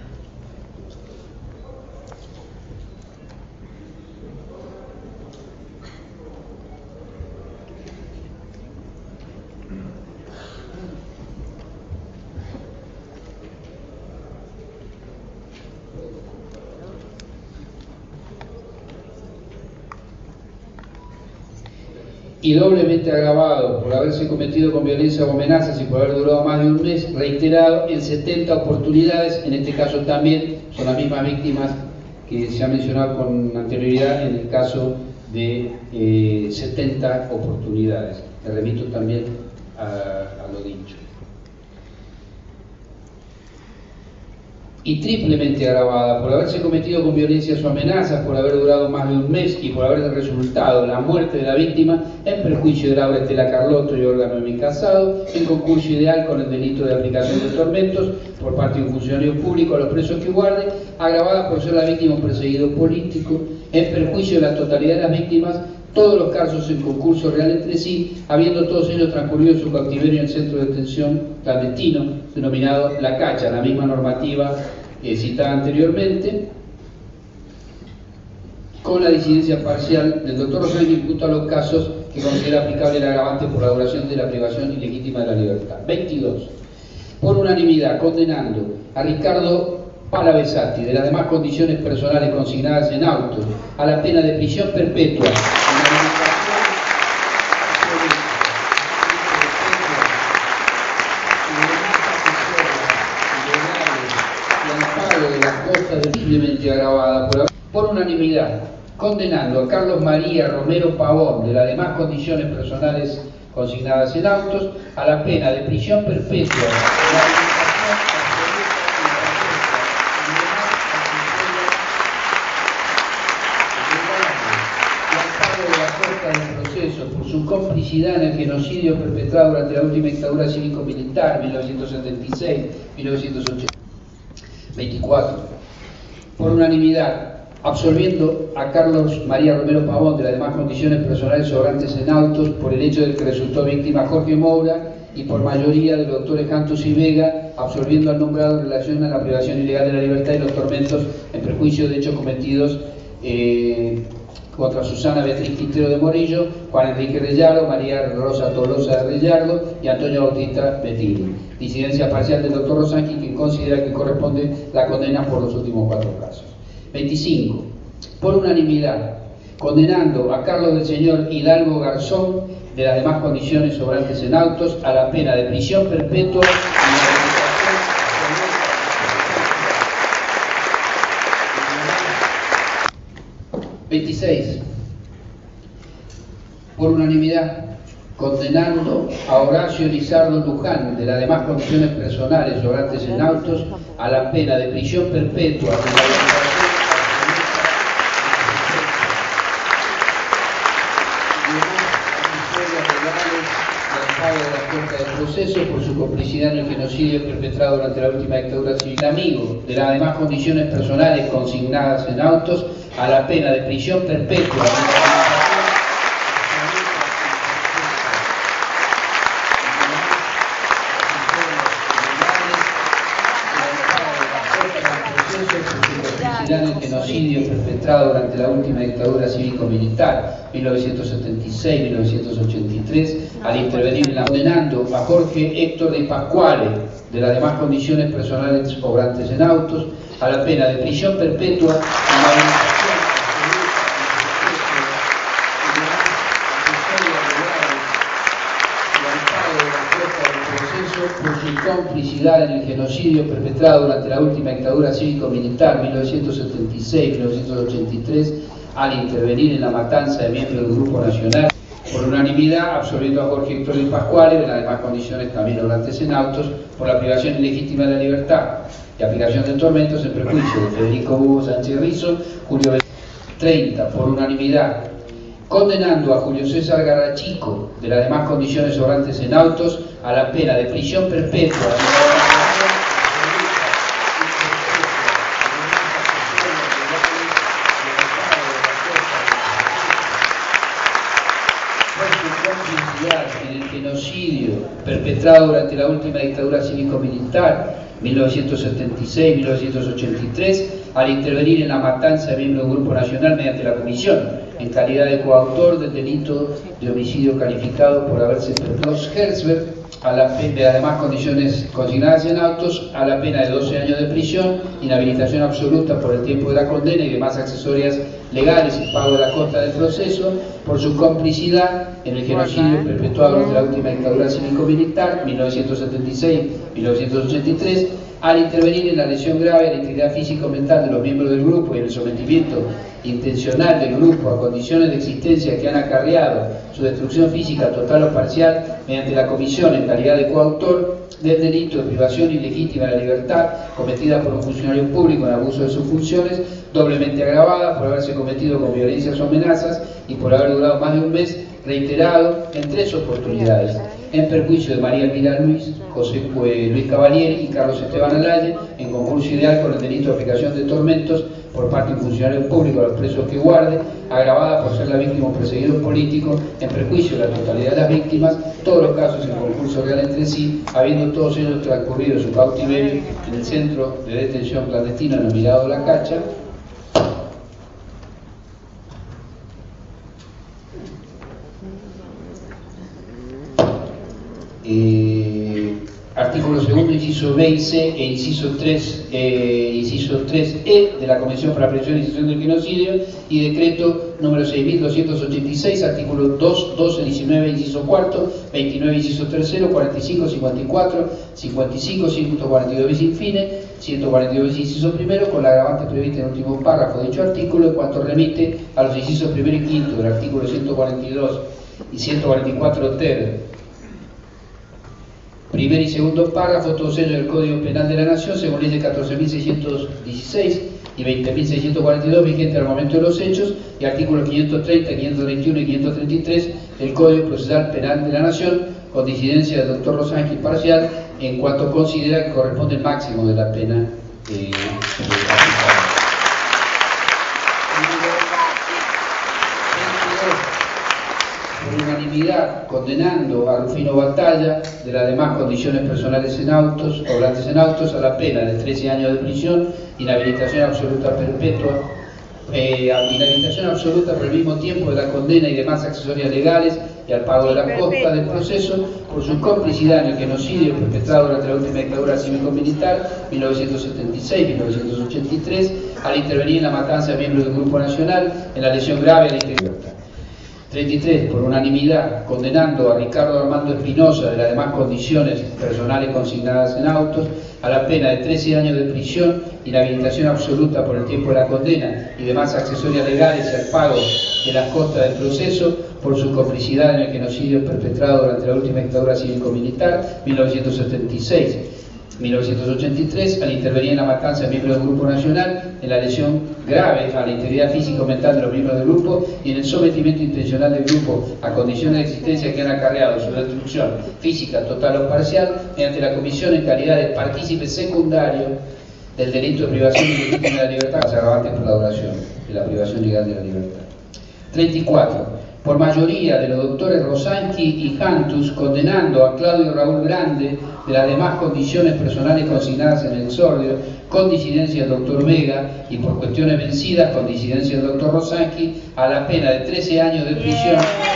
S5: Y doblemente agravado por haberse cometido con violencia o amenazas y por haber durado más de un mes, reiterado en setenta oportunidades, en este caso también son las mismas víctimas que se ha mencionado con anterioridad en el caso de eh, setenta oportunidades. Me remito también a, a lo dicho. Y triplemente agravada por haberse cometido con violencias o amenazas, por haber durado más de un mes y por haber resultado la muerte de la víctima en perjuicio de Laura Estela Carlotto y órgano de mi casado, en concurso ideal con el delito de aplicación de tormentos por parte de un funcionario público a los presos que guarde, agravada por ser la víctima un perseguido político, en perjuicio de la totalidad de las víctimas, todos los casos en concurso real entre sí, habiendo todos ellos transcurrido su cautiverio en el centro de detención clandestino, denominado La Cacha, la misma normativa eh, citada anteriormente, con la disidencia parcial del doctor Rosario imputa a los casos que considera aplicable el agravante por la duración de la privación ilegítima de la libertad. veintidós. Por unanimidad, condenando a Ricardo Palavesati, de las demás condiciones personales consignadas en auto, a la pena de prisión perpetua en la triplemente agravada por, por unanimidad, condenando a Carlos María Romero Pavón, de las demás condiciones personales consignadas en autos, a la pena de prisión perpetua en la por su complicidad en el genocidio perpetrado durante la última dictadura cívico-militar, mil novecientos setenta y seis a mil novecientos ochenta. veinticuatro. Por unanimidad, absolviendo a Carlos María Romero Pavón de las demás condiciones personales sobrantes en autos por el hecho de que resultó víctima Jorge Moura y por mayoría de los doctores Cantus y Vega, absolviendo al nombrado en relación a la privación ilegal de la libertad y los tormentos en perjuicio de hechos cometidos eh, contra Susana Beatriz Quintero de Morillo, Juan Enrique Rellardo, María Rosa Tolosa de Rellardo y Antonio Bautista Bettini. Disidencia parcial del doctor Rosanqui, quien considera que corresponde la condena por los últimos cuatro casos. veinticinco. Por unanimidad, condenando a Carlos del Señor Hidalgo Garzón, de las demás condiciones sobrantes en autos, a la pena de prisión perpetua y la veintiséis. Por unanimidad, condenando a Horacio Lizardo Luján, de las demás condiciones personales sobrantes en autos, a la pena de prisión perpetua y la del proceso por su complicidad en el genocidio perpetrado durante la última dictadura civil, amigo de las demás condiciones personales consignadas en autos, a la pena de prisión perpetua en el genocidio perpetrado durante la última dictadura cívico-militar, mil novecientos setenta y seis a mil novecientos ochenta y tres, al intervenir en la condenando a Jorge Héctor de Pascuale, de las demás condiciones personales obrantes en autos, a la pena de prisión perpetua y la por su complicidad en el genocidio perpetrado durante la última dictadura cívico-militar mil novecientos setenta y seis a mil novecientos ochenta y tres, al intervenir en la matanza de miembros del Grupo Nacional, por unanimidad absolviendo a Jorge Héctor de Pascuale de las demás condiciones también obrantes en autos, por la privación ilegítima de la libertad y aplicación de tormentos en perjuicio de Federico Hugo Sánchez Rizo, Julio treinta, por unanimidad, condenando a Julio César Garrachico de las demás condiciones obrantes en autos a la pena de prisión perpetua por su complicidad en el genocidio perpetrado durante la última dictadura cívico-militar mil novecientos setenta y seis a mil novecientos ochenta y tres, al intervenir en la matanza de miembros del Grupo Nacional mediante la comisión en calidad de coautor del delito de homicidio calificado por haberse perpetrado Herzberg a la pena de las demás condiciones consignadas en autos a la pena de doce años de prisión, inhabilitación absoluta por el tiempo de la condena y demás accesorias legales y pago de la costa del proceso por su complicidad en el genocidio perpetuado durante la última dictadura cívico-militar mil novecientos setenta y seis a mil novecientos ochenta y tres, al intervenir en la lesión grave a la integridad física o mental de los miembros del grupo y en el sometimiento intencional del grupo a condiciones de existencia que han acarreado su destrucción física total o parcial mediante la comisión en calidad de coautor del delito de privación ilegítima de la libertad cometida por un funcionario público en abuso de sus funciones, doblemente agravada por haberse cometido con violencias o amenazas y por haber durado más de un mes, reiterado en tres oportunidades, en perjuicio de María Elvira Luis, José Luis Cavalieri y Carlos Esteban Alaye, en concurso ideal con el delito de aplicación de tormentos por parte de un funcionario público a los presos que guarde, agravada por ser la víctima un perseguido político, en perjuicio de la totalidad de las víctimas, todos los casos en concurso real entre sí, habiendo todos ellos transcurrido su cautiverio en el centro de detención clandestina denominado La Cacha. Eh, artículo segundo, inciso B y C e inciso tres, eh, inciso tres E de la Convención para la Prevención y Extinción del Genocidio y decreto número seis mil doscientos ochenta y seis, artículo dos, doce, diecinueve, inciso cuarto, veintinueve, inciso tercero, cuarenta y cinco, cincuenta y cuatro, cincuenta y cinco, ciento cuarenta y dos bis infine, ciento cuarenta y dos bis inciso primero, con la agravante prevista en el último párrafo de dicho artículo, en cuanto remite a los incisos primero y quinto del artículo ciento cuarenta y dos y ciento cuarenta y cuatro ter. Primer y segundo párrafo, todos ellos del Código Penal de la Nación, según ley de catorce mil seiscientos dieciséis y veinte mil seiscientos cuarenta y dos, vigente al momento de los hechos, y artículos quinientos treinta, quinientos veintiuno y quinientos treinta y tres del Código Procesal Penal de la Nación, con disidencia del doctor Rosángel parcial, en cuanto considera que corresponde el máximo de la pena eh, aplicada. Por unanimidad, condenando a Rufino Batalla de las demás condiciones personales en autos, obrantes en autos, a la pena de trece años de prisión, inhabilitación absoluta perpetua, eh, inhabilitación absoluta por el mismo tiempo de la condena y demás accesorias legales y al pago de la costa del proceso por su complicidad en el genocidio perpetrado durante la última dictadura cívico-militar mil novecientos setenta y seis a mil novecientos ochenta y tres, al intervenir en la matanza de miembros del Grupo Nacional en la lesión grave a la integridad. treinta y tres, por unanimidad, condenando a Ricardo Armando Espinosa de las demás condiciones personales consignadas en autos a la pena de trece años de prisión, inhabilitación absoluta por el tiempo de la condena y demás accesorias legales y al pago de las costas del proceso por su complicidad en el genocidio perpetrado durante la última dictadura cívico-militar mil novecientos setenta y seis a mil novecientos ochenta y tres, al intervenir en la matanza de miembros del Grupo Nacional, en la lesión grave a la integridad física o mental de los miembros del grupo y en el sometimiento intencional del grupo a condiciones de existencia que han acarreado su destrucción física total o parcial mediante la comisión en calidad de partícipe secundario del delito de privación ilegítima de la libertad, agravantes por la duración de la privación legal de la libertad. treinta y cuatro. por mayoría de los doctores Rosanqui y Jantus, condenando a Claudio Raúl Grande de las demás condiciones personales consignadas en el exordio, con disidencia del doctor Vega, y por cuestiones vencidas, con disidencia del doctor Rosanqui, a la pena de trece años de prisión.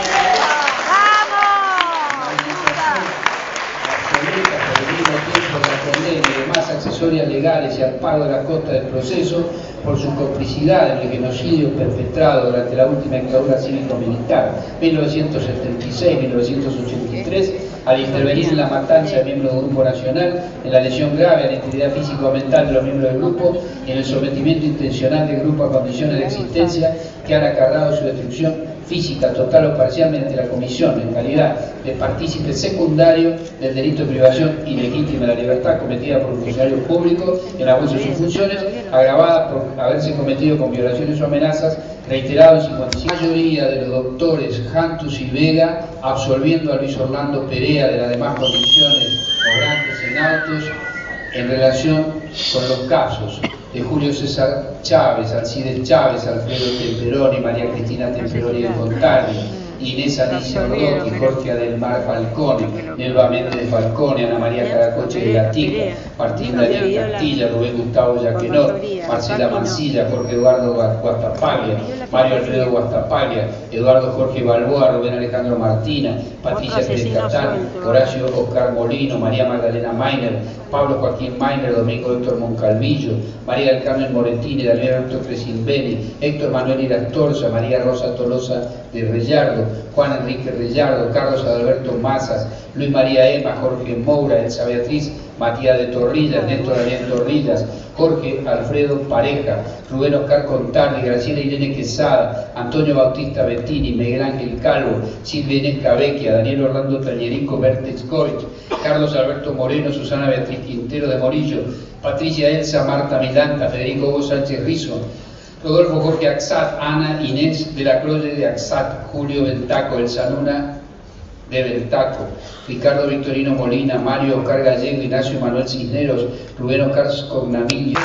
S5: Accesorias legales y al pago de la costa del proceso por su complicidad en el genocidio perpetrado durante la última dictadura cívico-militar mil novecientos setenta y seis a mil novecientos ochenta y tres, al intervenir en la matanza de miembros del Grupo Nacional, en la lesión grave a la integridad física o mental de los miembros del grupo y en el sometimiento intencional del grupo a condiciones de existencia que han acarreado su destrucción física, total o parcial, mediante la comisión en calidad de partícipe secundario del delito de privación ilegítima de la libertad cometida por un funcionario público en abuso de sus funciones, agravada por haberse cometido con violaciones o amenazas, reiterado en cincuenta y cinco. La mayoría de los doctores Jantus y Vega, absolviendo a Luis Orlando Perea de las demás condiciones obrantes en autos en relación con los casos de Julio César Chávez, Alcides Chávez, Alfredo Temperoni, María Cristina Temperoni de Fontani, Inés Alicia Ordotti, Jorge Adelmar Falcone, Nelva Méndez de Falcone, Ana María Caracoche de Gatica, Martín Daniel Castilla, Rubén Gustavo Yaquenot, Marcela Mancilla, Jorge Eduardo Guastapaglia, Mario Alfredo Guastapaglia, Eduardo Jorge Balboa, Rubén Alejandro Martina, Patricia Pérez Catán, Horacio Oscar Molino, María Magdalena Mainer, Pablo Joaquín Mainer, Domingo Héctor Moncalvillo, María del Carmen Moretini, Daniel Alberto Crescimbeni, Héctor Manuel Irastorza, María Rosa Tolosa de Rellardo, Juan Enrique Rellardo, Carlos Adalberto Mazas, Luis María Ema, Jorge Moura, Elsa Beatriz Matías de Torrillas, Néstor Daniel Torrillas, Jorge Alfredo Pareja, Rubén Oscar Contardi, Graciela Irene Quesada, Antonio Bautista Bettini, Miguel Ángel Calvo, Silvia Inés Cavecchia, Daniel Orlando Taglierico, Bertex Goich, Carlos Alberto Moreno, Susana Beatriz Quintero de Morillo, Patricia Elsa Marta Milanta, Federico Hugo Sánchez Rizo, Rodolfo Jorge Axat, Ana Inés de la Croce de Axat, Julio Ventaco, Elsa Luna de Ventaco, Ricardo Victorino Molina, Mario Oscar Gallego, Ignacio Manuel Cisneros, Rubén Oscar Cognamillo.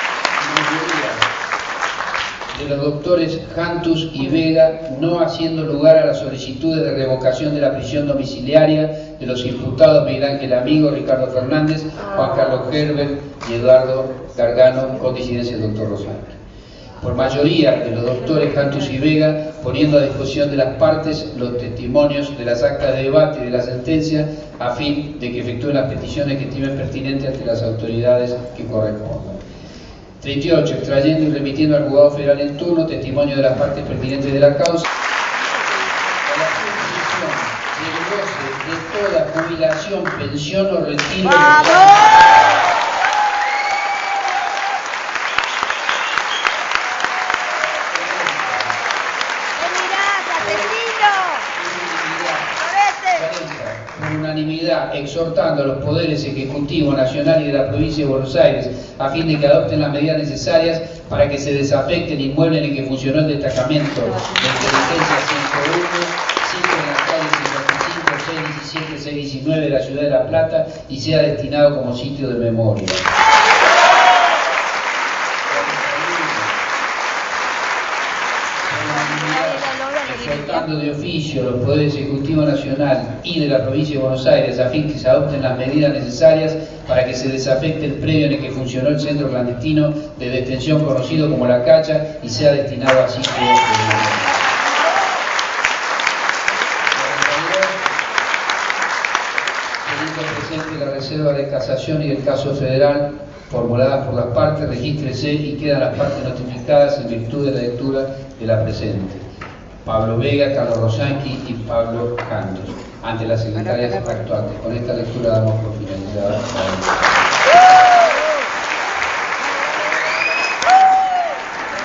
S5: De los doctores Jantus y Vega, no haciendo lugar a las solicitudes de revocación de la prisión domiciliaria de los imputados Miguel Ángel Amigo, Ricardo Fernández, Juan Carlos Herbert y Eduardo Gargano, con disidencia del doctor Rosario. Por mayoría de los doctores Jantus y Vega, poniendo a disposición de las partes los testimonios de las actas de debate y de la sentencia, a fin de que efectúen las peticiones que estimen pertinentes ante las autoridades que correspondan. treinta y ocho. Extrayendo y remitiendo al juzgado federal en turno testimonio de las partes pertinentes de la causa. La suspensión del goce de toda jubilación, pensión o retiro. Por unanimidad, exhortando a los poderes ejecutivo, nacional y de la provincia de Buenos Aires a fin de que adopten las medidas necesarias para que se desafecte el inmueble en el que funcionó el destacamento de inteligencia ciento uno, sitio en las calles cincuenta y cinco, seiscientos diecisiete, seiscientos diecinueve de la ciudad de La Plata y sea destinado como sitio de memoria. Exhortando de oficio los poderes ejecutivo nacional y de la provincia de Buenos Aires a fin que se adopten las medidas necesarias para que se desafecte el predio en el que funcionó el centro clandestino de detención conocido como La Cacha y sea destinado a sitio de memoria. Teniendo presente la reserva de casación y del caso federal formuladas por las partes, regístrese y quedan las partes notificadas en virtud de la lectura de la presente. Pablo Vega, Carlos Rosanqui y Pablo Jantus, ante las secretarias actuantes. Con esta lectura damos por finalizada.